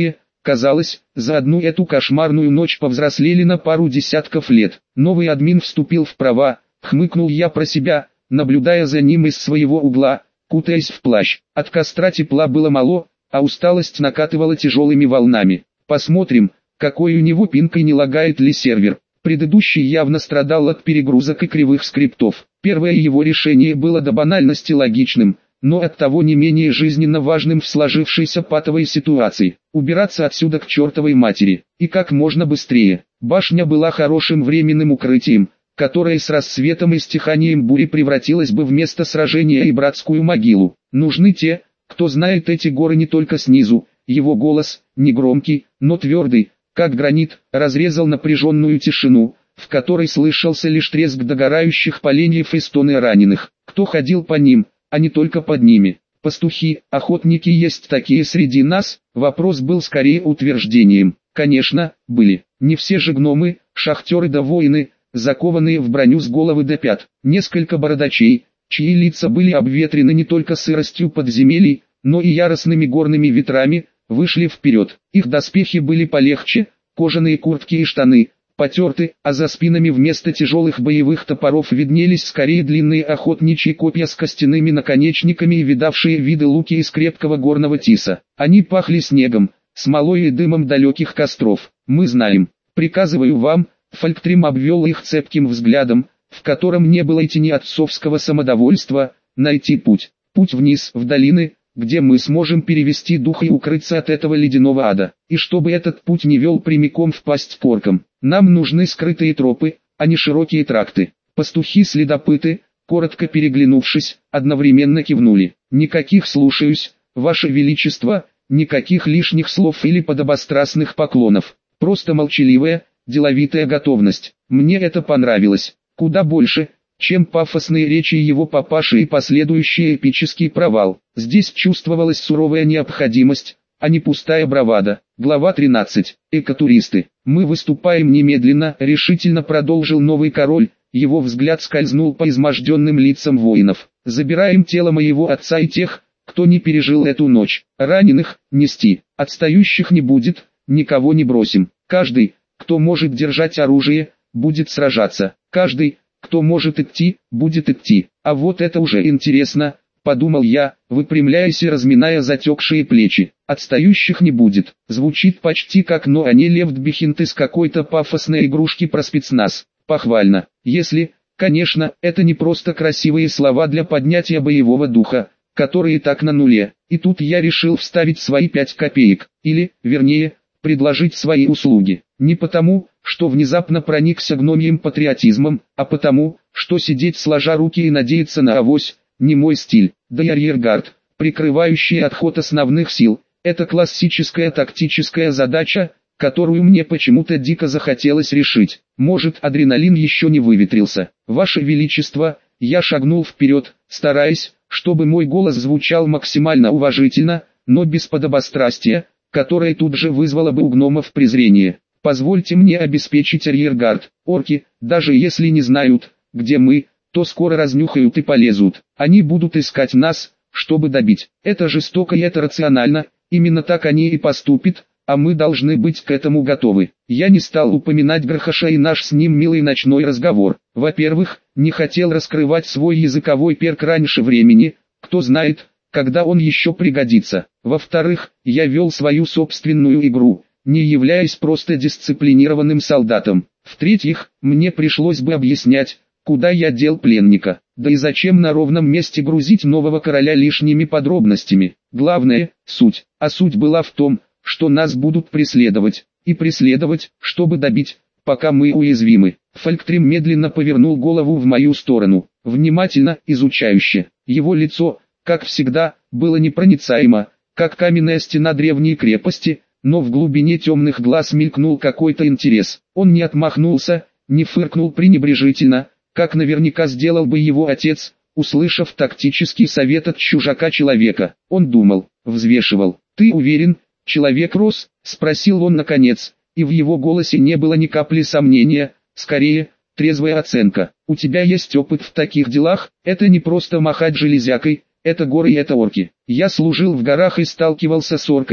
Казалось, за одну эту кошмарную ночь повзрослели на пару десятков лет. Новый админ вступил в права, хмыкнул я про себя, наблюдая за ним из своего угла, кутаясь в плащ. От костра тепла было мало, а усталость накатывала тяжелыми волнами. Посмотрим, какой у него пинг и не лагает ли сервер. Предыдущий явно страдал от перегрузок и кривых скриптов. Первое его решение было до банальности логичным, но оттого не менее жизненно важным в сложившейся патовой ситуации. Убираться отсюда к чертовой матери, и как можно быстрее. Башня была хорошим временным укрытием, которое с рассветом и стиханием бури превратилось бы в место сражения и братскую могилу. Нужны те, кто знает эти горы не только снизу. Его голос, негромкий, но твердый, как гранит, разрезал напряженную тишину, в которой слышался лишь треск догорающих поленьев и стоны раненых. Кто ходил по ним, а не только под ними? Пастухи, охотники, есть такие среди нас? Вопрос был скорее утверждением. Конечно, были. Не все же гномы, шахтеры да воины, закованные в броню с головы до пят. Несколько бородачей, чьи лица были обветрены не только сыростью подземелий, но и яростными горными ветрами, вышли вперед. Их доспехи были полегче, кожаные куртки и штаны потерты, а за спинами вместо тяжелых боевых топоров виднелись скорее длинные охотничьи копья с костяными наконечниками и видавшие виды луки из крепкого горного тиса. Они пахли снегом, смолой и дымом далеких костров. Мы знаем. Приказываю вам, Фольктрим обвел их цепким взглядом, в котором не было и тени отцовского самодовольства, найти путь. Путь вниз, в долины, где мы сможем перевести дух и укрыться от этого ледяного ада. И чтобы этот путь не вел прямиком в пасть к оркам, нам нужны скрытые тропы, а не широкие тракты. Пастухи-следопыты, коротко переглянувшись, одновременно кивнули. Никаких «слушаюсь, Ваше Величество», никаких лишних слов или подобострастных поклонов. Просто молчаливая, деловитая готовность. Мне это понравилось. Куда больше, чем пафосные речи его папаши и последующий эпический провал. Здесь чувствовалась суровая необходимость, а не пустая бравада. Глава тринадцать. Экотуристы. Мы выступаем немедленно, решительно продолжил новый король. Его взгляд скользнул по изможденным лицам воинов. Забираем тело моего отца и тех, кто не пережил эту ночь. Раненых нести, отстающих не будет, никого не бросим. Каждый, кто может держать оружие, будет сражаться. Каждый, кто может идти, будет идти. А вот это уже интересно, подумал я, выпрямляясь и разминая затекшие плечи. Отстающих не будет. Звучит почти как «но они Левдбихинт» из какой-то пафосной игрушки про спецназ. Похвально. Если, конечно, это не просто красивые слова для поднятия боевого духа, которые так на нуле. И тут я решил вставить свои пять копеек. Или, вернее, предложить свои услуги. Не потому, что внезапно проникся гномьим патриотизмом, а потому, что сидеть сложа руки и надеяться на авось, не мой стиль. Да и арьергард, прикрывающий отход основных сил, это классическая тактическая задача, которую мне почему-то дико захотелось решить. Может, адреналин еще не выветрился. Ваше Величество, я шагнул вперед, стараясь, чтобы мой голос звучал максимально уважительно, но без подобострастия, которое тут же вызвало бы у гномов презрение. Позвольте мне обеспечить арьергард. Орки, даже если не знают, где мы, то скоро разнюхают и полезут. Они будут искать нас, чтобы добить. Это жестоко и это рационально, именно так они и поступят, а мы должны быть к этому готовы. Я не стал упоминать Грохаша и наш с ним милый ночной разговор. Во-первых, не хотел раскрывать свой языковой перк раньше времени, кто знает, когда он еще пригодится. Во-вторых, я вел свою собственную игру, не являясь просто дисциплинированным солдатом. В-третьих, мне пришлось бы объяснять, куда я дел пленника, да и зачем на ровном месте грузить нового короля лишними подробностями. Главное – суть. А суть была в том, что нас будут преследовать, и преследовать, чтобы добить, пока мы уязвимы. Фольктрим медленно повернул голову в мою сторону, внимательно, изучающе. Его лицо, как всегда, было непроницаемо, как каменная стена древней крепости, но в глубине темных глаз мелькнул какой-то интерес. Он не отмахнулся, не фыркнул пренебрежительно, как наверняка сделал бы его отец, услышав тактический совет от чужака-человека. Он думал, взвешивал. «Ты уверен, человек Рос?» — спросил он наконец, и в его голосе не было ни капли сомнения, скорее, трезвая оценка. «У тебя есть опыт в таких делах? Это не просто махать железякой, это горы и это орки. Я служил в горах и сталкивался с орками,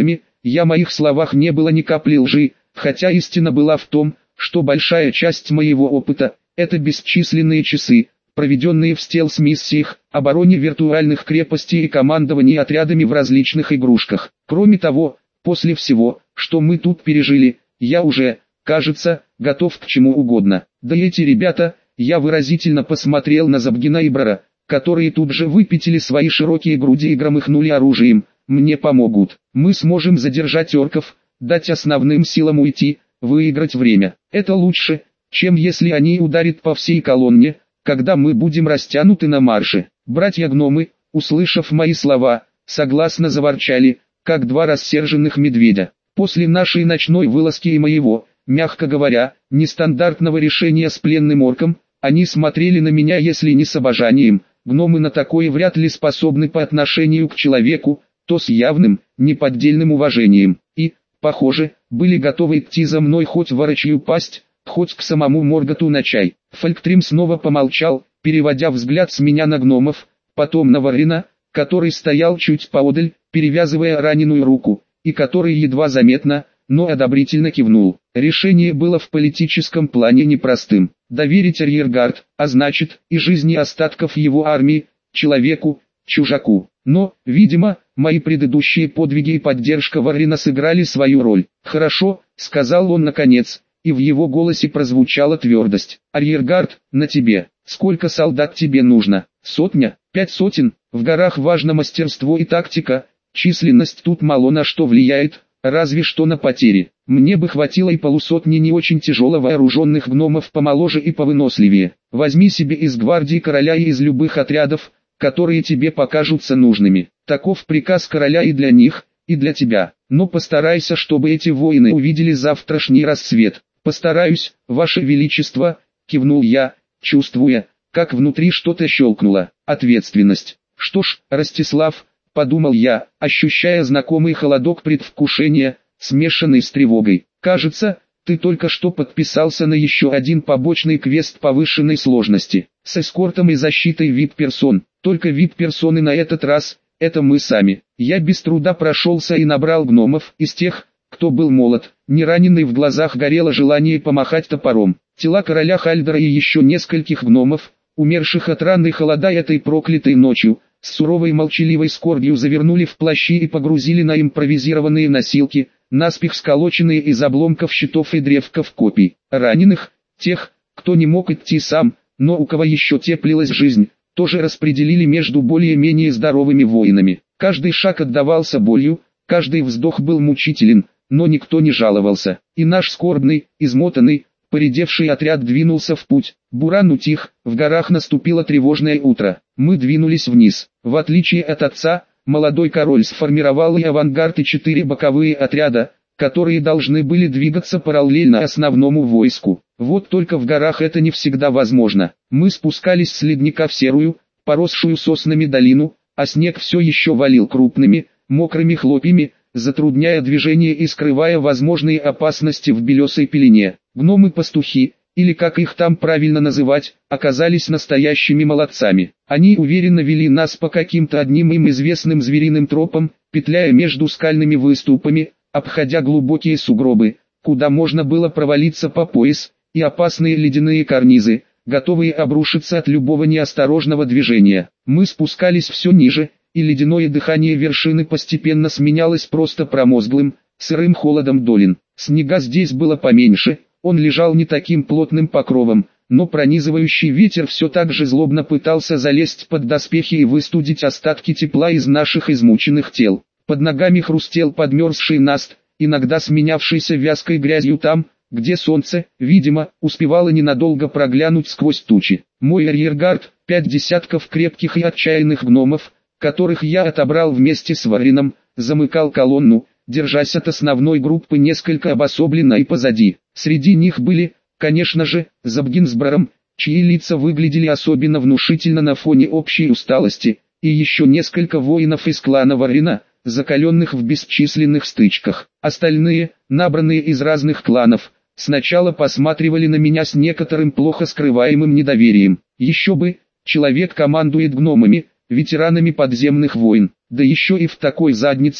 Я в моих словах не было ни капли лжи, хотя истина была в том, что большая часть моего опыта – это бесчисленные часы, проведенные в стелс-миссиях, обороне виртуальных крепостей и командовании отрядами в различных игрушках. Кроме того, после всего, что мы тут пережили, я уже, кажется, готов к чему угодно. Да и эти ребята, я выразительно посмотрел на Забгина и Брара, которые тут же выпятили свои широкие груди и громыхнули оружием, мне помогут. Мы сможем задержать орков, дать основным силам уйти, выиграть время. Это лучше, чем если они ударят по всей колонне, когда мы будем растянуты на марше. Братья-гномы, услышав мои слова, согласно заворчали, как два рассерженных медведя. После нашей ночной вылазки и моего, мягко говоря, нестандартного решения с пленным орком, они смотрели на меня, если не с обожанием, гномы на такое вряд ли способны по отношению к человеку, то с явным, неподдельным уважением, и, похоже, были готовы идти за мной хоть в орочью пасть, хоть к самому Морготу на чай. Фольктрим снова помолчал, переводя взгляд с меня на гномов, потом на Варрина, который стоял чуть поодаль, перевязывая раненую руку, и который едва заметно, но одобрительно кивнул. Решение было в политическом плане непростым. Доверить арьергард, а значит, и жизни остатков его армии, человеку, чужаку. Но, видимо, мои предыдущие подвиги и поддержка Варрина сыграли свою роль. «Хорошо», — сказал он наконец, и в его голосе прозвучала твердость. «Арьергард, на тебе. Сколько солдат тебе нужно? Сотня? Пять сотен? В горах важно мастерство и тактика, численность тут мало на что влияет, разве что на потери. Мне бы хватило и полусотни не очень тяжело вооруженных гномов помоложе и повыносливее. Возьми себе из гвардии короля и из любых отрядов, которые тебе покажутся нужными. Таков приказ короля и для них, и для тебя. Но постарайся, чтобы эти воины увидели завтрашний рассвет». «Постараюсь, Ваше Величество», — кивнул я, чувствуя, как внутри что-то щелкнуло. Ответственность. «Что ж, Ростислав», — подумал я, ощущая знакомый холодок предвкушения, смешанный с тревогой. «Кажется, ты только что подписался на еще один побочный квест повышенной сложности, с эскортом и защитой ви ай пи-персон. Только ви ай пи-персоны на этот раз, это мы сами». Я без труда прошелся и набрал гномов из тех, кто был молод, не раненый, в глазах горело желание помахать топором. Тела короля Хальдера и еще нескольких гномов, умерших от раны холода этой проклятой ночью, с суровой молчаливой скорбью завернули в плащи и погрузили на импровизированные носилки, наспех сколоченные из обломков щитов и древков копий. Раненых, тех, кто не мог идти сам, но у кого еще теплилась жизнь, тоже распределили между более-менее здоровыми воинами. Каждый шаг отдавался болью, каждый вздох был мучителен, но никто не жаловался. И наш скорбный, измотанный, поредевший отряд двинулся в путь. Буран утих, в горах наступило тревожное утро. Мы двинулись вниз. В отличие от отца, молодой король сформировал и авангард, и четыре боковые отряда, которые должны были двигаться параллельно основному войску. Вот только в горах это не всегда возможно. Мы спускались с ледника в серую, поросшую соснами долину, а снег все еще валил крупными, мокрыми хлопьями, затрудняя движение и скрывая возможные опасности в белесой пелене. Гномы-пастухи, или как их там правильно называть, оказались настоящими молодцами. Они уверенно вели нас по каким-то одним им известным звериным тропам, петляя между скальными выступами, обходя глубокие сугробы, куда можно было провалиться по пояс, и опасные ледяные карнизы, готовые обрушиться от любого неосторожного движения. Мы спускались все ниже, и ледяное дыхание вершины постепенно сменялось просто промозглым, сырым холодом долин. Снега здесь было поменьше, он лежал не таким плотным покровом, но пронизывающий ветер все так же злобно пытался залезть под доспехи и выстудить остатки тепла из наших измученных тел. Под ногами хрустел подмерзший наст, иногда сменявшийся вязкой грязью там, где солнце, видимо, успевало ненадолго проглянуть сквозь тучи. Мой арьергард, пять десятков крепких и отчаянных гномов, которых я отобрал вместе с Варрином, замыкал колонну, держась от основной группы несколько обособленно и позади. Среди них были, конечно же, Забгин с Браром, чьи лица выглядели особенно внушительно на фоне общей усталости, и еще несколько воинов из клана Варрина, закаленных в бесчисленных стычках. Остальные, набранные из разных кланов, сначала посматривали на меня с некоторым плохо скрываемым недоверием. Еще бы, человек командует гномами, ветеранами подземных войн, да еще и в такой заднице,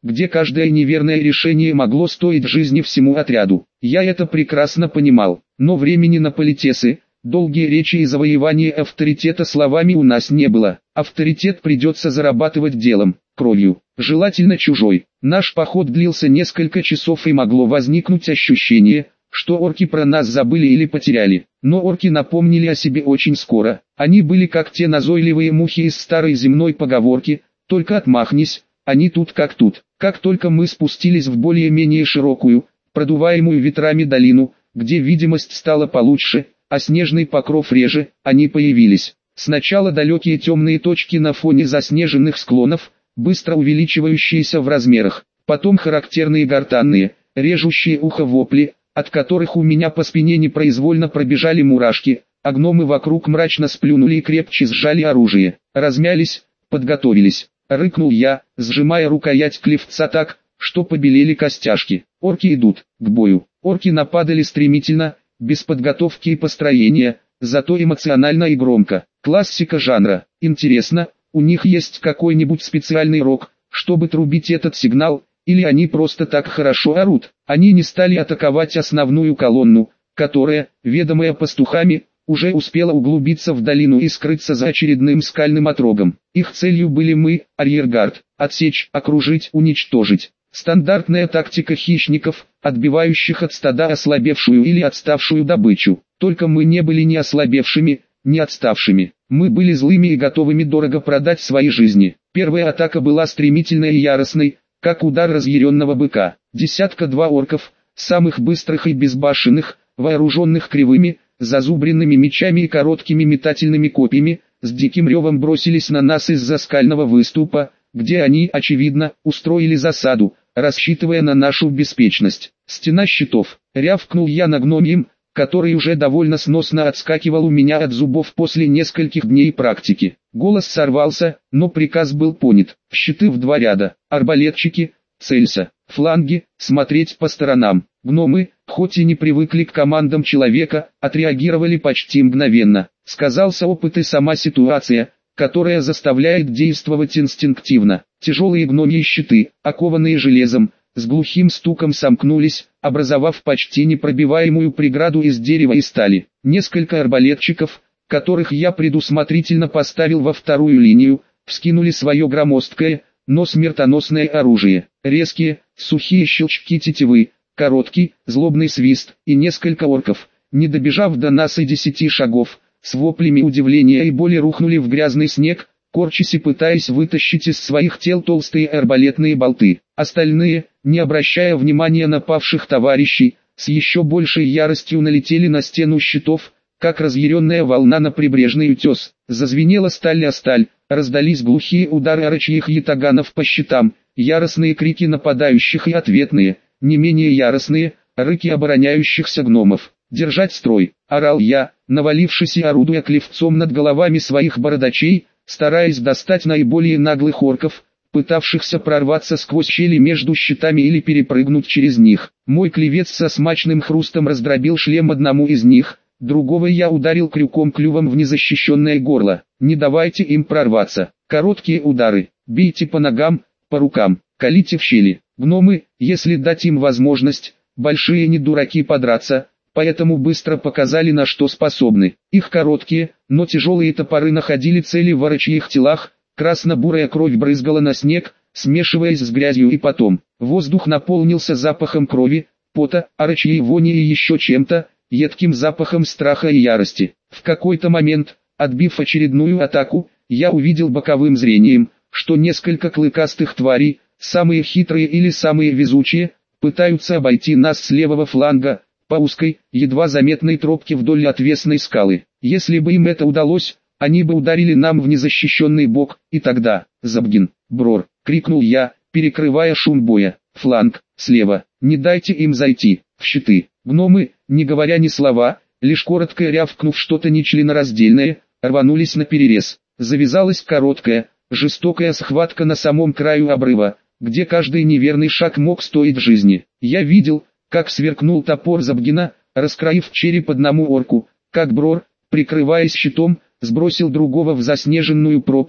где каждое неверное решение могло стоить жизни всему отряду. Я это прекрасно понимал, но времени на политесы, долгие речи и завоевание авторитета словами у нас не было. Авторитет придется зарабатывать делом, кровью, желательно чужой. Наш поход длился несколько часов и могло возникнуть ощущение, что орки про нас забыли или потеряли. Но орки напомнили о себе очень скоро. Они были как те назойливые мухи из старой земной поговорки: «Только отмахнись, они тут как тут». Как только мы спустились в более-менее широкую, продуваемую ветрами долину, где видимость стала получше, а снежный покров реже, они появились. Сначала далекие темные точки на фоне заснеженных склонов, быстро увеличивающиеся в размерах, потом характерные гортанные, режущие ухо вопли, от которых у меня по спине непроизвольно пробежали мурашки, а гномы вокруг мрачно сплюнули и крепче сжали оружие. Размялись, подготовились. Рыкнул я, сжимая рукоять клевца так, что побелели костяшки. Орки идут, к бою. Орки нападали стремительно, без подготовки и построения, зато эмоционально и громко. Классика жанра. Интересно, у них есть какой-нибудь специальный рог, чтобы трубить этот сигнал, или они просто так хорошо орут? Они не стали атаковать основную колонну, которая, ведомая пастухами, уже успела углубиться в долину и скрыться за очередным скальным отрогом. Их целью были мы, арьергард, отсечь, окружить, уничтожить. Стандартная тактика хищников, отбивающих от стада ослабевшую или отставшую добычу. Только мы не были ни ослабевшими, ни отставшими. Мы были злыми и готовыми дорого продать свои жизни. Первая атака была стремительной и яростной, как удар разъяренного быка. Десятка-два орков, самых быстрых и безбашенных, вооруженных кривыми, зазубренными мечами и короткими метательными копьями, с диким ревом бросились на нас из-за скального выступа, где они, очевидно, устроили засаду, рассчитывая на нашу беспечность. «Стена щитов!» — рявкнул я на гномьем, который уже довольно сносно отскакивал у меня от зубов после нескольких дней практики. Голос сорвался, но приказ был понят. Щиты в два ряда, арбалетчики, целься, фланги, смотреть по сторонам. Гномы, хоть и не привыкли к командам человека, отреагировали почти мгновенно. Сказался опыт и сама ситуация, которая заставляет действовать инстинктивно. Тяжелые гномьи щиты, окованные железом, с глухим стуком сомкнулись, образовав почти непробиваемую преграду из дерева и стали. Несколько арбалетчиков, которых я предусмотрительно поставил во вторую линию, вскинули свое громоздкое, но смертоносное оружие. Резкие, сухие щелчки тетивы, короткий, злобный свист, и несколько орков, не добежав до нас и десяти шагов, с воплями удивления и боли рухнули в грязный снег, корчась и пытаясь вытащить из своих тел толстые арбалетные болты. Остальные, не обращая внимания на павших товарищей, с еще большей яростью налетели на стену щитов, как разъяренная волна на прибрежный утес. Зазвенела сталь о сталь, раздались глухие удары орочьих ятаганов по щитам, яростные крики нападающих и ответные, не менее яростные, рыки обороняющихся гномов. «Держать строй!» — орал я, навалившись и орудуя клевцом над головами своих бородачей, стараясь достать наиболее наглых орков, пытавшихся прорваться сквозь щели между щитами или перепрыгнуть через них. Мой клевец со смачным хрустом раздробил шлем одному из них, другого я ударил крюком клювом в незащищенное горло. Не давайте им прорваться. Короткие удары, бейте по ногам, по рукам, колите в щели. Гномы, если дать им возможность, большие не дураки подраться, поэтому быстро показали, на что способны. Их короткие, но тяжелые топоры находили цели в орочьих телах, красно-бурая кровь брызгала на снег, смешиваясь с грязью, и потом воздух наполнился запахом крови, пота, орочьей вони и еще чем-то, едким запахом страха и ярости. В какой-то момент, отбив очередную атаку, я увидел боковым зрением, что несколько клыкастых тварей, самые хитрые или самые везучие, пытаются обойти нас с левого фланга, по узкой, едва заметной тропке вдоль отвесной скалы. Если бы им это удалось, они бы ударили нам в незащищенный бок, и тогда, «Забгин, Брор!» — крикнул я, перекрывая шум боя. «Фланг, слева, не дайте им зайти, в щиты!» Гномы, не говоря ни слова, лишь коротко рявкнув что-то нечленораздельное, рванулись наперерез. Завязалась короткая, жестокая схватка на самом краю обрыва, где каждый неверный шаг мог стоить жизни. Я видел, как сверкнул топор Забгина, раскроив череп одному орку, как Брор, прикрываясь щитом, сбросил другого в заснеженную пропасть,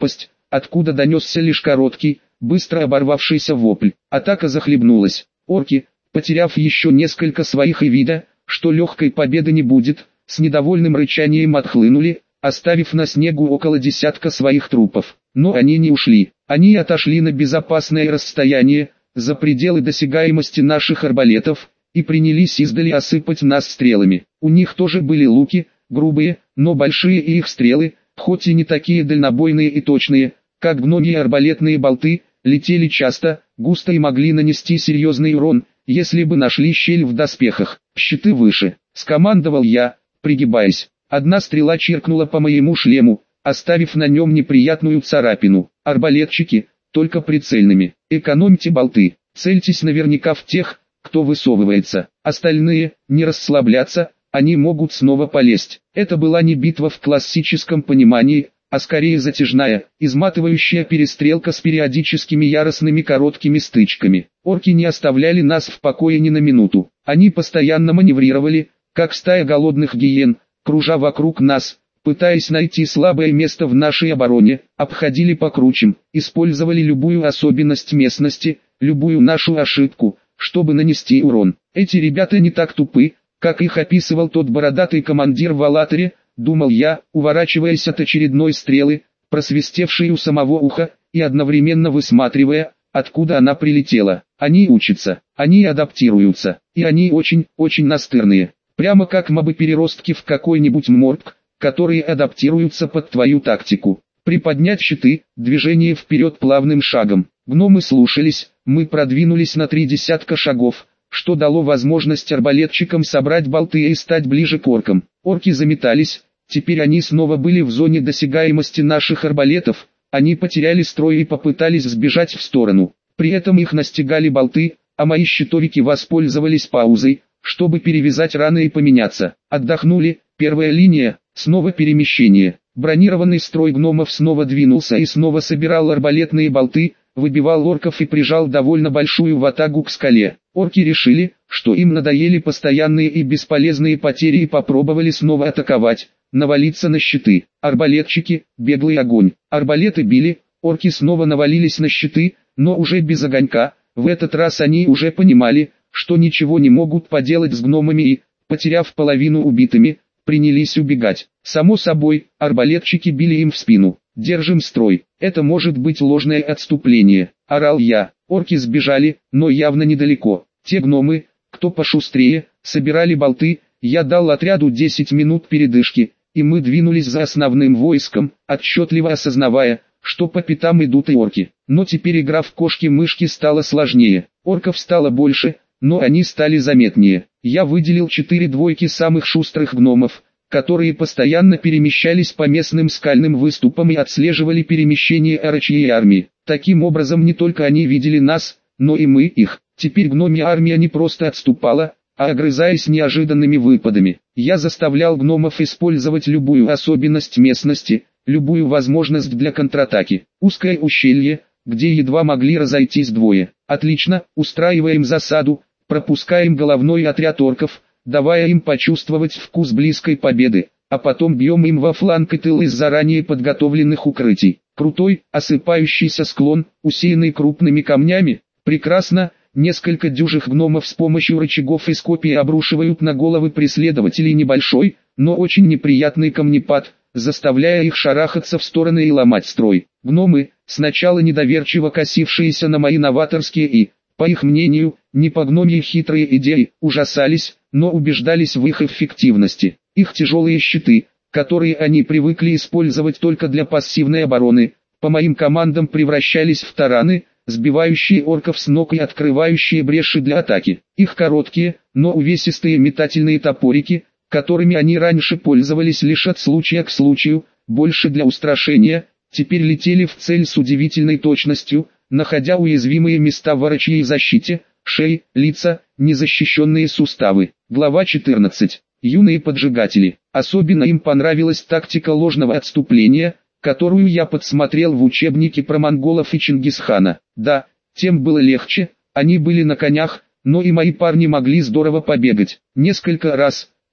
откуда донесся лишь короткий, быстро оборвавшийся вопль. Атака захлебнулась. Орки, потеряв еще несколько своих и видя, что легкой победы не будет, с недовольным рычанием отхлынули, оставив на снегу около десятка своих трупов. Но они не ушли. Они отошли на безопасное расстояние, за пределы досягаемости наших арбалетов, и принялись издали осыпать нас стрелами. У них тоже были луки, грубые, но большие, и их стрелы, хоть и не такие дальнобойные и точные, как гномьи арбалетные болты, летели часто, густо и могли нанести серьезный урон, если бы нашли щель в доспехах. «Щиты выше», — скомандовал я, пригибаясь. Одна стрела чиркнула по моему шлему, оставив на нем неприятную царапину. «Арбалетчики, только прицельными. Экономьте болты, цельтесь наверняка в тех, кто высовывается. Остальные, не расслабляться, они могут снова полезть». Это была не битва в классическом понимании, а скорее затяжная, изматывающая перестрелка с периодическими яростными короткими стычками. Орки не оставляли нас в покое ни на минуту. Они постоянно маневрировали, как стая голодных гиен, кружа вокруг нас, пытаясь найти слабое место в нашей обороне, обходили по кручам, использовали любую особенность местности, любую нашу ошибку, чтобы нанести урон. Эти ребята не так тупы, как их описывал тот бородатый командир в Аллатере, думал я, уворачиваясь от очередной стрелы, просвистевшей у самого уха, и одновременно высматривая, откуда она прилетела. Они учатся, они адаптируются, и они очень, очень настырные. Прямо как мобы-переростки в какой-нибудь морг, которые адаптируются под твою тактику. Приподнять щиты, движение вперед плавным шагом. Гномы слушались, мы продвинулись на три десятка шагов, что дало возможность арбалетчикам собрать болты и стать ближе к оркам. Орки заметались, теперь они снова были в зоне досягаемости наших арбалетов, они потеряли строй и попытались сбежать в сторону. При этом их настигали болты, а мои щитовики воспользовались паузой, чтобы перевязать раны и поменяться. Отдохнули, первая линия, снова перемещение. Бронированный строй гномов снова двинулся и снова собирал арбалетные болты, выбивал орков и прижал довольно большую ватагу к скале. Орки решили, что им надоели постоянные и бесполезные потери, и попробовали снова атаковать, навалиться на щиты. Арбалетчики, беглый огонь. Арбалеты били, орки снова навалились на щиты, но уже без огонька. В этот раз они уже понимали, что ничего не могут поделать с гномами и, потеряв половину убитыми, принялись убегать. Само собой, арбалетчики били им в спину. «Держим строй, это может быть ложное отступление», – орал я. Орки сбежали, но явно недалеко. Те гномы, кто пошустрее, собирали болты, я дал отряду десять минут передышки, и мы двинулись за основным войском, отчетливо осознавая, что по пятам идут и орки. Но теперь игра в кошки-мышки стала сложнее. Орков стало больше, но они стали заметнее. Я выделил четыре двойки самых шустрых гномов, которые постоянно перемещались по местным скальным выступам и отслеживали перемещение орочьей армии. Таким образом не только они видели нас, но и мы их. Теперь гномья армия не просто отступала, а огрызаясь неожиданными выпадами. Я заставлял гномов использовать любую особенность местности, любую возможность для контратаки. Узкое ущелье, где едва могли разойтись двое. Отлично, устраиваем засаду, пропускаем головной отряд орков, давая им почувствовать вкус близкой победы, а потом бьем им во фланг и тыл из заранее подготовленных укрытий. Крутой, осыпающийся склон, усеянный крупными камнями. Прекрасно, несколько дюжих гномов с помощью рычагов из копий обрушивают на головы преследователей небольшой, но очень неприятный камнепад, заставляя их шарахаться в стороны и ломать строй. Гномы, сначала недоверчиво косившиеся на мои новаторские и, по их мнению, не по гномьи хитрые идеи, ужасались, но убеждались в их эффективности. Их тяжелые щиты, которые они привыкли использовать только для пассивной обороны, по моим командам превращались в тараны, сбивающие орков с ног и открывающие бреши для атаки. Их короткие, но увесистые метательные топорики, которыми они раньше пользовались лишь от случая к случаю, больше для устрашения, теперь летели в цель с удивительной точностью, находя уязвимые места в орочьей защите, шеи, лица, незащищенные суставы. Глава четырнадцать. Юные поджигатели. Особенно им понравилась тактика ложного отступления, которую я подсмотрел в учебнике про монголов и Чингисхана. Да, тем было легче, они были на конях, но и мои парни могли здорово побегать. Несколько раз,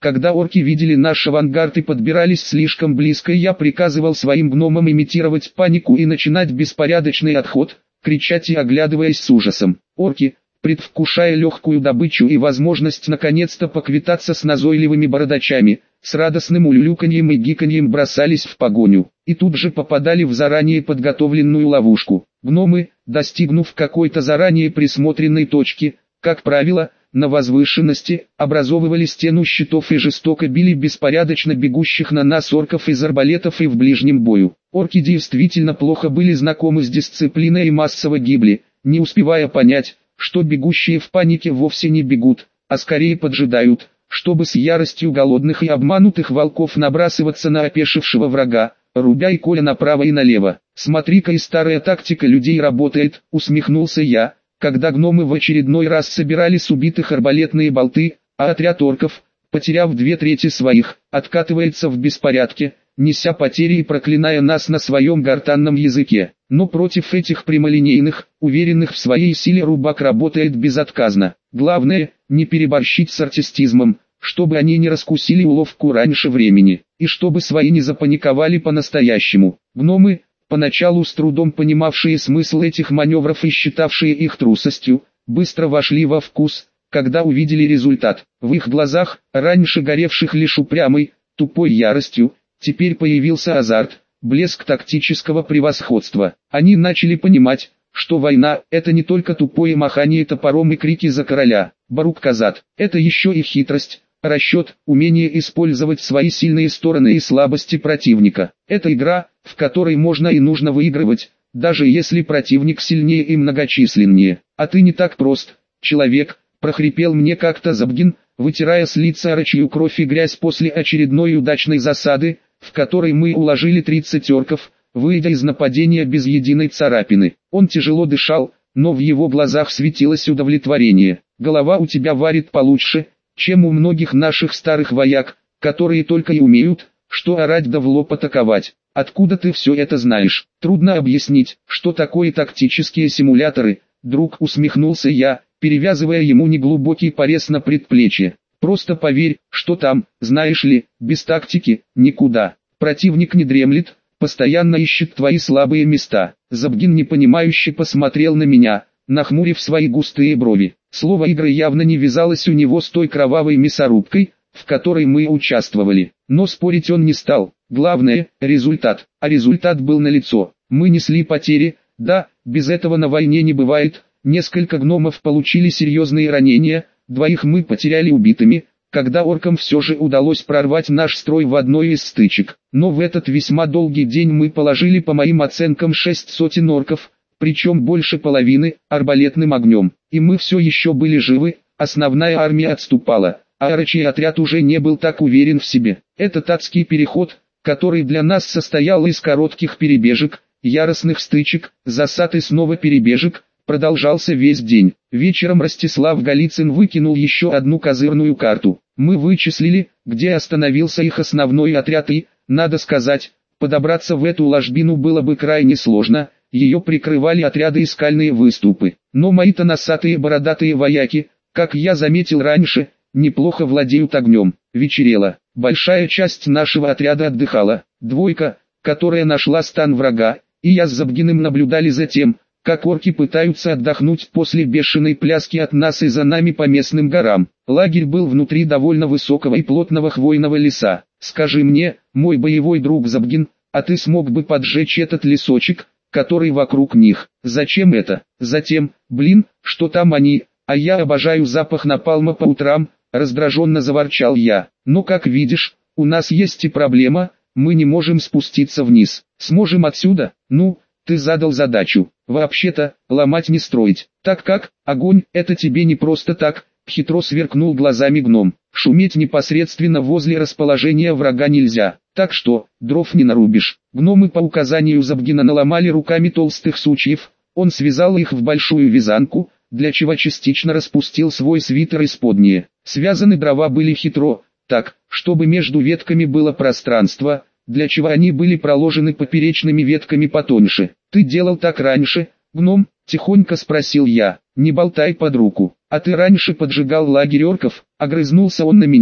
Когда орки видели наш авангард и подбирались слишком близко, я приказывал своим гномам имитировать панику и начинать беспорядочный отход, кричать и оглядываясь с ужасом. Орки, предвкушая легкую добычу и возможность наконец-то поквитаться с назойливыми бородачами, с радостным улюлюканьем и гиканьем бросались в погоню, и тут же попадали в заранее подготовленную ловушку. Гномы, достигнув какой-то заранее присмотренной точки, как правило, на возвышенности, образовывали стену щитов и жестоко били беспорядочно бегущих на нас орков из арбалетов и в ближнем бою. Орки действительно плохо были знакомы с дисциплиной и массово гибли, не успевая понять, что бегущие в панике вовсе не бегут, а скорее поджидают, чтобы с яростью голодных и обманутых волков набрасываться на опешившего врага, рубя и коля направо и налево. «Смотри-ка, и старая тактика людей работает», — усмехнулся я, когда гномы в очередной раз собирали с убитых арбалетные болты, а отряд орков, потеряв две трети своих, откатывается в беспорядке, неся потери и проклиная нас на своем гортанном языке. Но против этих прямолинейных, уверенных в своей силе рубак работает безотказно. Главное, не переборщить с артистизмом, чтобы они не раскусили уловку раньше времени, и чтобы свои не запаниковали по-настоящему. Гномы, поначалу с трудом понимавшие смысл этих маневров и считавшие их трусостью, быстро вошли во вкус, когда увидели результат. В их глазах, раньше горевших лишь упрямой, тупой яростью, теперь появился азарт, блеск тактического превосходства. Они начали понимать, что война – это не только тупое махание топором и крики за короля. Барук-Казат – это еще и хитрость, расчет, умение использовать свои сильные стороны и слабости противника. Это игра, в которой можно и нужно выигрывать, даже если противник сильнее и многочисленнее. «А ты не так прост, человек», – прохрипел мне как-то Забгин, вытирая с лица рычью кровь и грязь после очередной удачной засады, в которой мы уложили тридцать орков, выйдя из нападения без единой царапины. Он тяжело дышал, но в его глазах светилось удовлетворение. «Голова у тебя варит получше, чем у многих наших старых вояк, которые только и умеют, что орать да в лоб атаковать. Откуда ты все это знаешь?» «Трудно объяснить, что такое тактические симуляторы», — друг, усмехнулся я, перевязывая ему неглубокий порез на предплечье. «Просто поверь, что там, знаешь ли, без тактики, никуда. Противник не дремлет, постоянно ищет твои слабые места». Забгин непонимающе посмотрел на меня, нахмурив свои густые брови. Слово «игры» явно не вязалось у него с той кровавой мясорубкой, в которой мы участвовали. Но спорить он не стал. Главное – результат. А результат был налицо. Мы несли потери, да, без этого на войне не бывает. Несколько гномов получили серьезные ранения, двоих мы потеряли убитыми, когда оркам все же удалось прорвать наш строй в одной из стычек. Но в этот весьма долгий день мы положили по моим оценкам шесть сотен орков, причем больше половины, арбалетным огнем. И мы все еще были живы, основная армия отступала, а орочий отряд уже не был так уверен в себе. Этот адский переход, который для нас состоял из коротких перебежек, яростных стычек, засад и снова перебежек, продолжался весь день. Вечером Ростислав Голицын выкинул еще одну козырную карту. Мы вычислили, где остановился их основной отряд и, надо сказать, подобраться в эту ложбину было бы крайне сложно, ее прикрывали отряды и скальные выступы. Но мои-то носатые бородатые вояки, как я заметил раньше, неплохо владеют огнем. Вечерело. Большая часть нашего отряда отдыхала. Двойка, которая нашла стан врага, и я с Забгиным наблюдали за тем, как орки пытаются отдохнуть после бешеной пляски от нас и за нами по местным горам. Лагерь был внутри довольно высокого и плотного хвойного леса. «Скажи мне, мой боевой друг Забгин, а ты смог бы поджечь этот лесочек, который вокруг них?» «Зачем это?» «Затем, блин, что там они, а я обожаю запах напалма по утрам», раздраженно заворчал я. «Но как видишь, у нас есть и проблема, мы не можем спуститься вниз. Сможем отсюда? Ну, ты задал задачу. Вообще-то, ломать не строить. Так как, огонь, это тебе не просто так», хитро сверкнул глазами гном. «Шуметь непосредственно возле расположения врага нельзя, так что, дров не нарубишь». Гномы по указанию Забгина наломали руками толстых сучьев, он связал их в большую вязанку, для чего частично распустил свой свитер исподнее. Связаны дрова были хитро, так, чтобы между ветками было пространство, для чего они были проложены поперечными ветками потоньше. «Ты делал так раньше, гном?» – тихонько спросил я. «Не болтай под руку. А ты раньше поджигал лагерь орков?» – огрызнулся он на меня.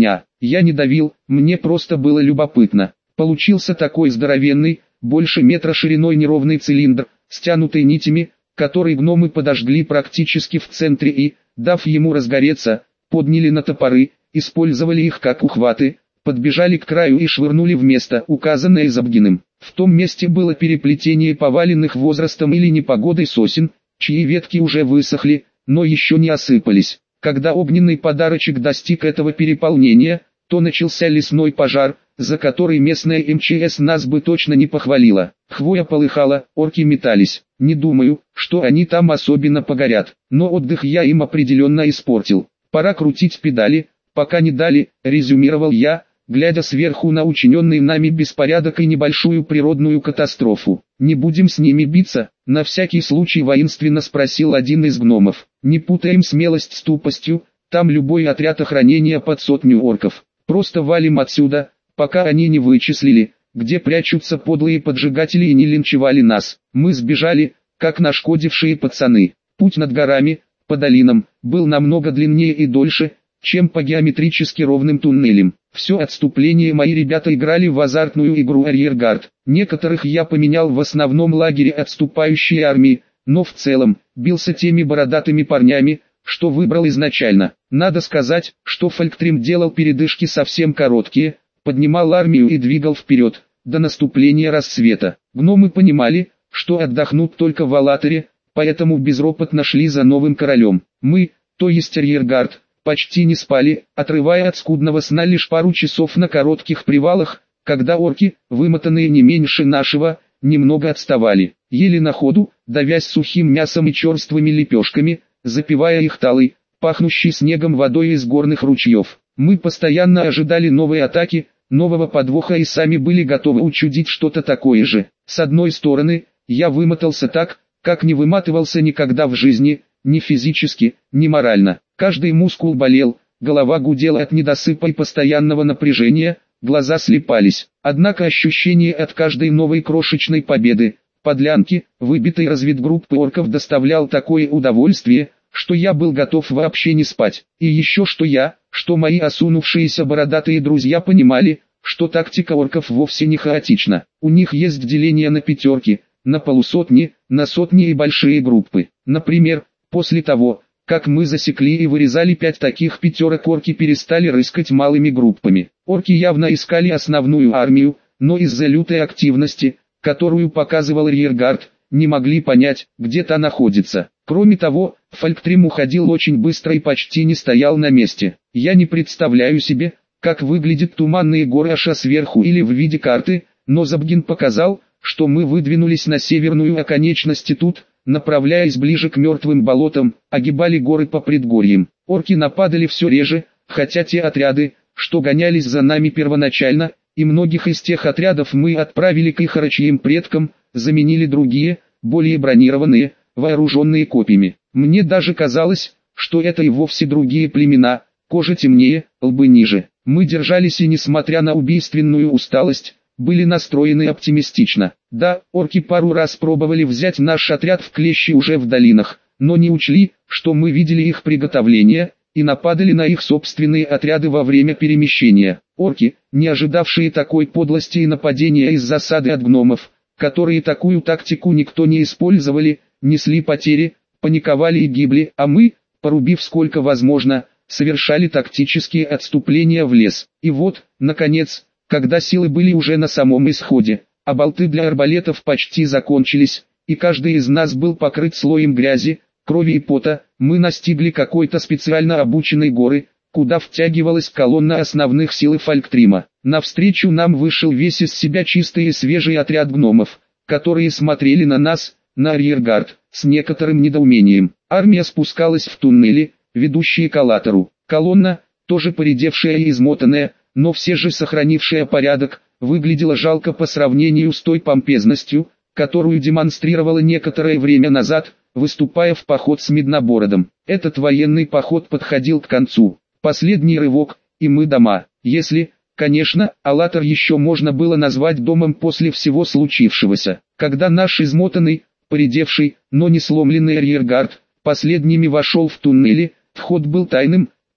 Я не давил, мне просто было любопытно. Получился такой здоровенный, больше метра шириной неровный цилиндр, стянутый нитями, который гномы подожгли практически в центре и, дав ему разгореться, подняли на топоры, использовали их как ухваты, подбежали к краю и швырнули в место, указанное Забгиным. В том месте было переплетение поваленных возрастом или непогодой сосен, чьи ветки уже высохли, но еще не осыпались. Когда огненный подарочек достиг этого переполнения, то начался лесной пожар, за который местная эм че эс нас бы точно не похвалила. Хвоя полыхала, орки метались. Не думаю, что они там особенно погорят, но отдых я им определенно испортил. Пора крутить педали, пока не дали, резюмировал я, глядя сверху на учиненный нами беспорядок и небольшую природную катастрофу. «Не будем с ними биться?» — на всякий случай воинственно спросил один из гномов. «Не путаем смелость с тупостью, там любой отряд охранения под сотню орков. Просто валим отсюда, пока они не вычислили, где прячутся подлые поджигатели и не линчевали нас. Мы сбежали, как нашкодившие пацаны. Путь над горами, по долинам, был намного длиннее и дольше, чем по геометрически ровным туннелям. Все отступление мои ребята играли в азартную игру арьергард. Некоторых я поменял в основном лагере отступающей армии, но в целом, бился теми бородатыми парнями, что выбрал изначально. Надо сказать, что Фольктрим делал передышки совсем короткие, поднимал армию и двигал вперед, до наступления рассвета. Гномы понимали, что отдохнут только в Аллаторе, поэтому безропотно шли за новым королем. Мы, то есть арьергард, почти не спали, отрывая от скудного сна лишь пару часов на коротких привалах, когда орки, вымотанные не меньше нашего, немного отставали. Ели на ходу, давясь сухим мясом и черствыми лепешками, запивая их талой, пахнущей снегом водой из горных ручьев. Мы постоянно ожидали новой атаки, нового подвоха и сами были готовы учудить что-то такое же. С одной стороны, я вымотался так, как не выматывался никогда в жизни, ни физически, ни морально. Каждый мускул болел, голова гудела от недосыпа и постоянного напряжения, глаза слепались. Однако ощущение от каждой новой крошечной победы, подлянки, выбитой разведгруппы орков доставлял такое удовольствие, что я был готов вообще не спать. И еще что я, что мои осунувшиеся бородатые друзья понимали, что тактика орков вовсе не хаотична. У них есть деление на пятерки, на полусотни, на сотни и большие группы. Например, после того, как мы засекли и вырезали пять таких пятерок, орки перестали рыскать малыми группами. Орки явно искали основную армию, но из-за лютой активности, которую показывал арьергард, не могли понять, где та находится. Кроме того, Фольктрим уходил очень быстро и почти не стоял на месте. Я не представляю себе, как выглядят туманные горы Аша сверху или в виде карты, но Забгин показал, что мы выдвинулись на северную оконечность и тут, направляясь ближе к мертвым болотам, огибали горы по предгорьям. Орки нападали все реже, хотя те отряды, что гонялись за нами первоначально, и многих из тех отрядов мы отправили к их орочьим предкам, заменили другие, более бронированные, вооруженные копьями. Мне даже казалось, что это и вовсе другие племена, кожа темнее, лбы ниже. Мы держались и, несмотря на убийственную усталость, были настроены оптимистично. Да, орки пару раз пробовали взять наш отряд в клещи уже в долинах, но не учли, что мы видели их приготовление, и нападали на их собственные отряды во время перемещения. Орки, не ожидавшие такой подлости и нападения из засады от гномов, которые такую тактику никто не использовали, несли потери, паниковали и гибли, а мы, порубив сколько возможно, совершали тактические отступления в лес. И вот, наконец, когда силы были уже на самом исходе, а болты для арбалетов почти закончились, и каждый из нас был покрыт слоем грязи, крови и пота, мы настигли какой-то специально обученной горы, куда втягивалась колонна основных сил Фолктрима. Навстречу нам вышел весь из себя чистый и свежий отряд гномов, которые смотрели на нас, на арьергард, с некоторым недоумением. Армия спускалась в туннели, ведущие к Аллатору. Колонна, тоже поредевшая и измотанная, но все же сохранившая порядок, выглядела жалко по сравнению с той помпезностью, которую демонстрировала некоторое время назад, выступая в поход с Меднобородом. Этот военный поход подходил к концу. Последний рывок, и мы дома. Если, конечно, Аллатор еще можно было назвать домом после всего случившегося. Когда наш измотанный, поредевший, но не сломленный арьергард, последними вошел в туннели, вход был тайным,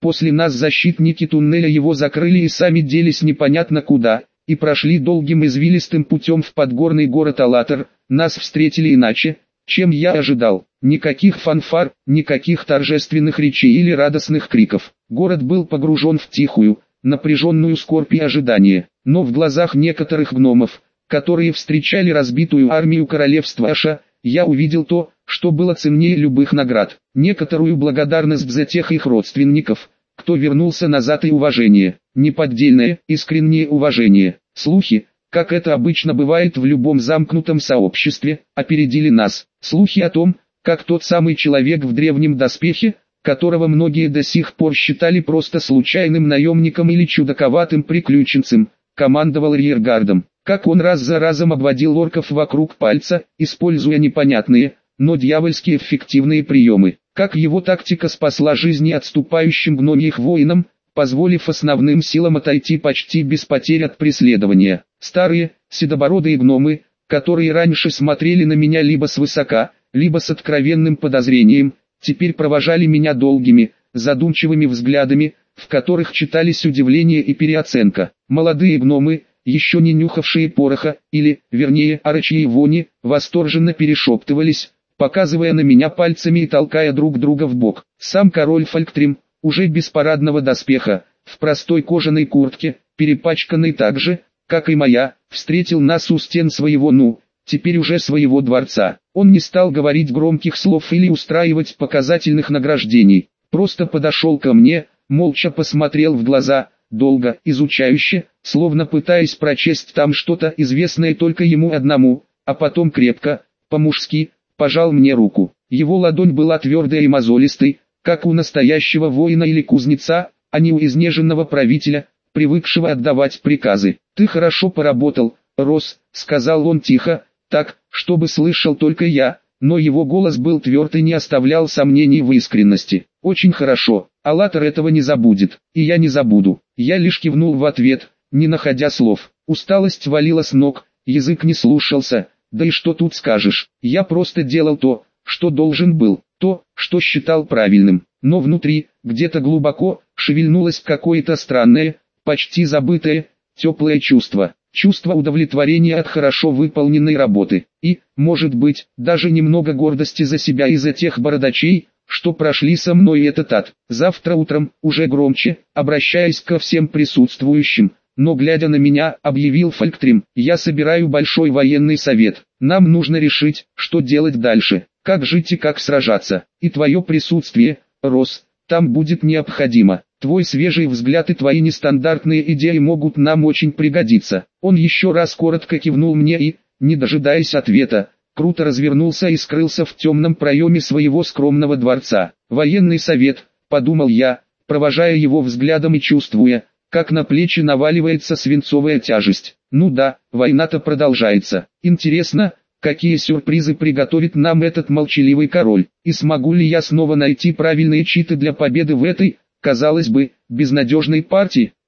После нас защитники туннеля его закрыли и сами делись непонятно куда, и прошли долгим извилистым путем в подгорный город Алатар. Нас встретили иначе, чем я ожидал. Никаких фанфар, никаких торжественных речей или радостных криков. Город был погружен в тихую, напряженную скорбь и ожидание. Но в глазах некоторых гномов, которые встречали разбитую армию королевства Аша, я увидел то, что было ценнее любых наград. Некоторую благодарность за тех их родственников, кто вернулся назад, и уважение. Неподдельное, искреннее уважение. Слухи, как это обычно бывает в любом замкнутом сообществе, опередили нас. Слухи о том, как тот самый человек в древнем доспехе, которого многие до сих пор считали просто случайным наемником или чудаковатым приключенцем, командовал рьергардом. Как он раз за разом обводил орков вокруг пальца, используя непонятные, но дьявольски эффективные приемы. Как его тактика спасла жизни отступающим гномьих воинам, позволив основным силам отойти почти без потерь от преследования. Старые, седобородые гномы, которые раньше смотрели на меня либо свысока, либо с откровенным подозрением, теперь провожали меня долгими, задумчивыми взглядами, в которых читались удивление и переоценка. Молодые гномы, еще не нюхавшие пороха, или, вернее, орочьей вони, восторженно перешептывались, показывая на меня пальцами и толкая друг друга в бок. Сам король Фольктрим, уже без парадного доспеха, в простой кожаной куртке, перепачканной так же, как и моя, встретил нас у стен своего, ну, теперь уже своего дворца. Он не стал говорить громких слов или устраивать показательных награждений, просто подошел ко мне, молча посмотрел в глаза, долго, изучающе, словно пытаясь прочесть там что-то известное только ему одному, а потом крепко, по-мужски, пожал мне руку. Его ладонь была твердой и мозолистой, как у настоящего воина или кузнеца, а не у изнеженного правителя, привыкшего отдавать приказы. «Ты хорошо поработал, Рос», — сказал он тихо, так, чтобы слышал только я, но его голос был тверд и не оставлял сомнений в искренности. «Очень хорошо, Алатар этого не забудет, и я не забуду». Я лишь кивнул в ответ, не находя слов. Усталость валила с ног, язык не слушался, да и что тут скажешь. Я просто делал то, что должен был, то, что считал правильным. Но внутри, где-то глубоко, шевельнулось какое-то странное, почти забытое, теплое чувство. Чувство удовлетворения от хорошо выполненной работы. И, может быть, даже немного гордости за себя и за тех бородачей, что прошли со мной этот ад. Завтра утром, уже громче, обращаясь ко всем присутствующим, но глядя на меня, объявил Фольктрим: «Я собираю большой военный совет. Нам нужно решить, что делать дальше, как жить и как сражаться. И твое присутствие, Рос, там будет необходимо. Твой свежий взгляд и твои нестандартные идеи могут нам очень пригодиться». Он еще раз коротко кивнул мне и, не дожидаясь ответа, круто развернулся и скрылся в темном проеме своего скромного дворца. «Военный совет», — подумал я, провожая его взглядом и чувствуя, как на плечи наваливается свинцовая тяжесть. Ну да, война-то продолжается. Интересно, какие сюрпризы приготовит нам этот молчаливый король, и смогу ли я снова найти правильные читы для победы в этой, казалось бы, безнадежной партии.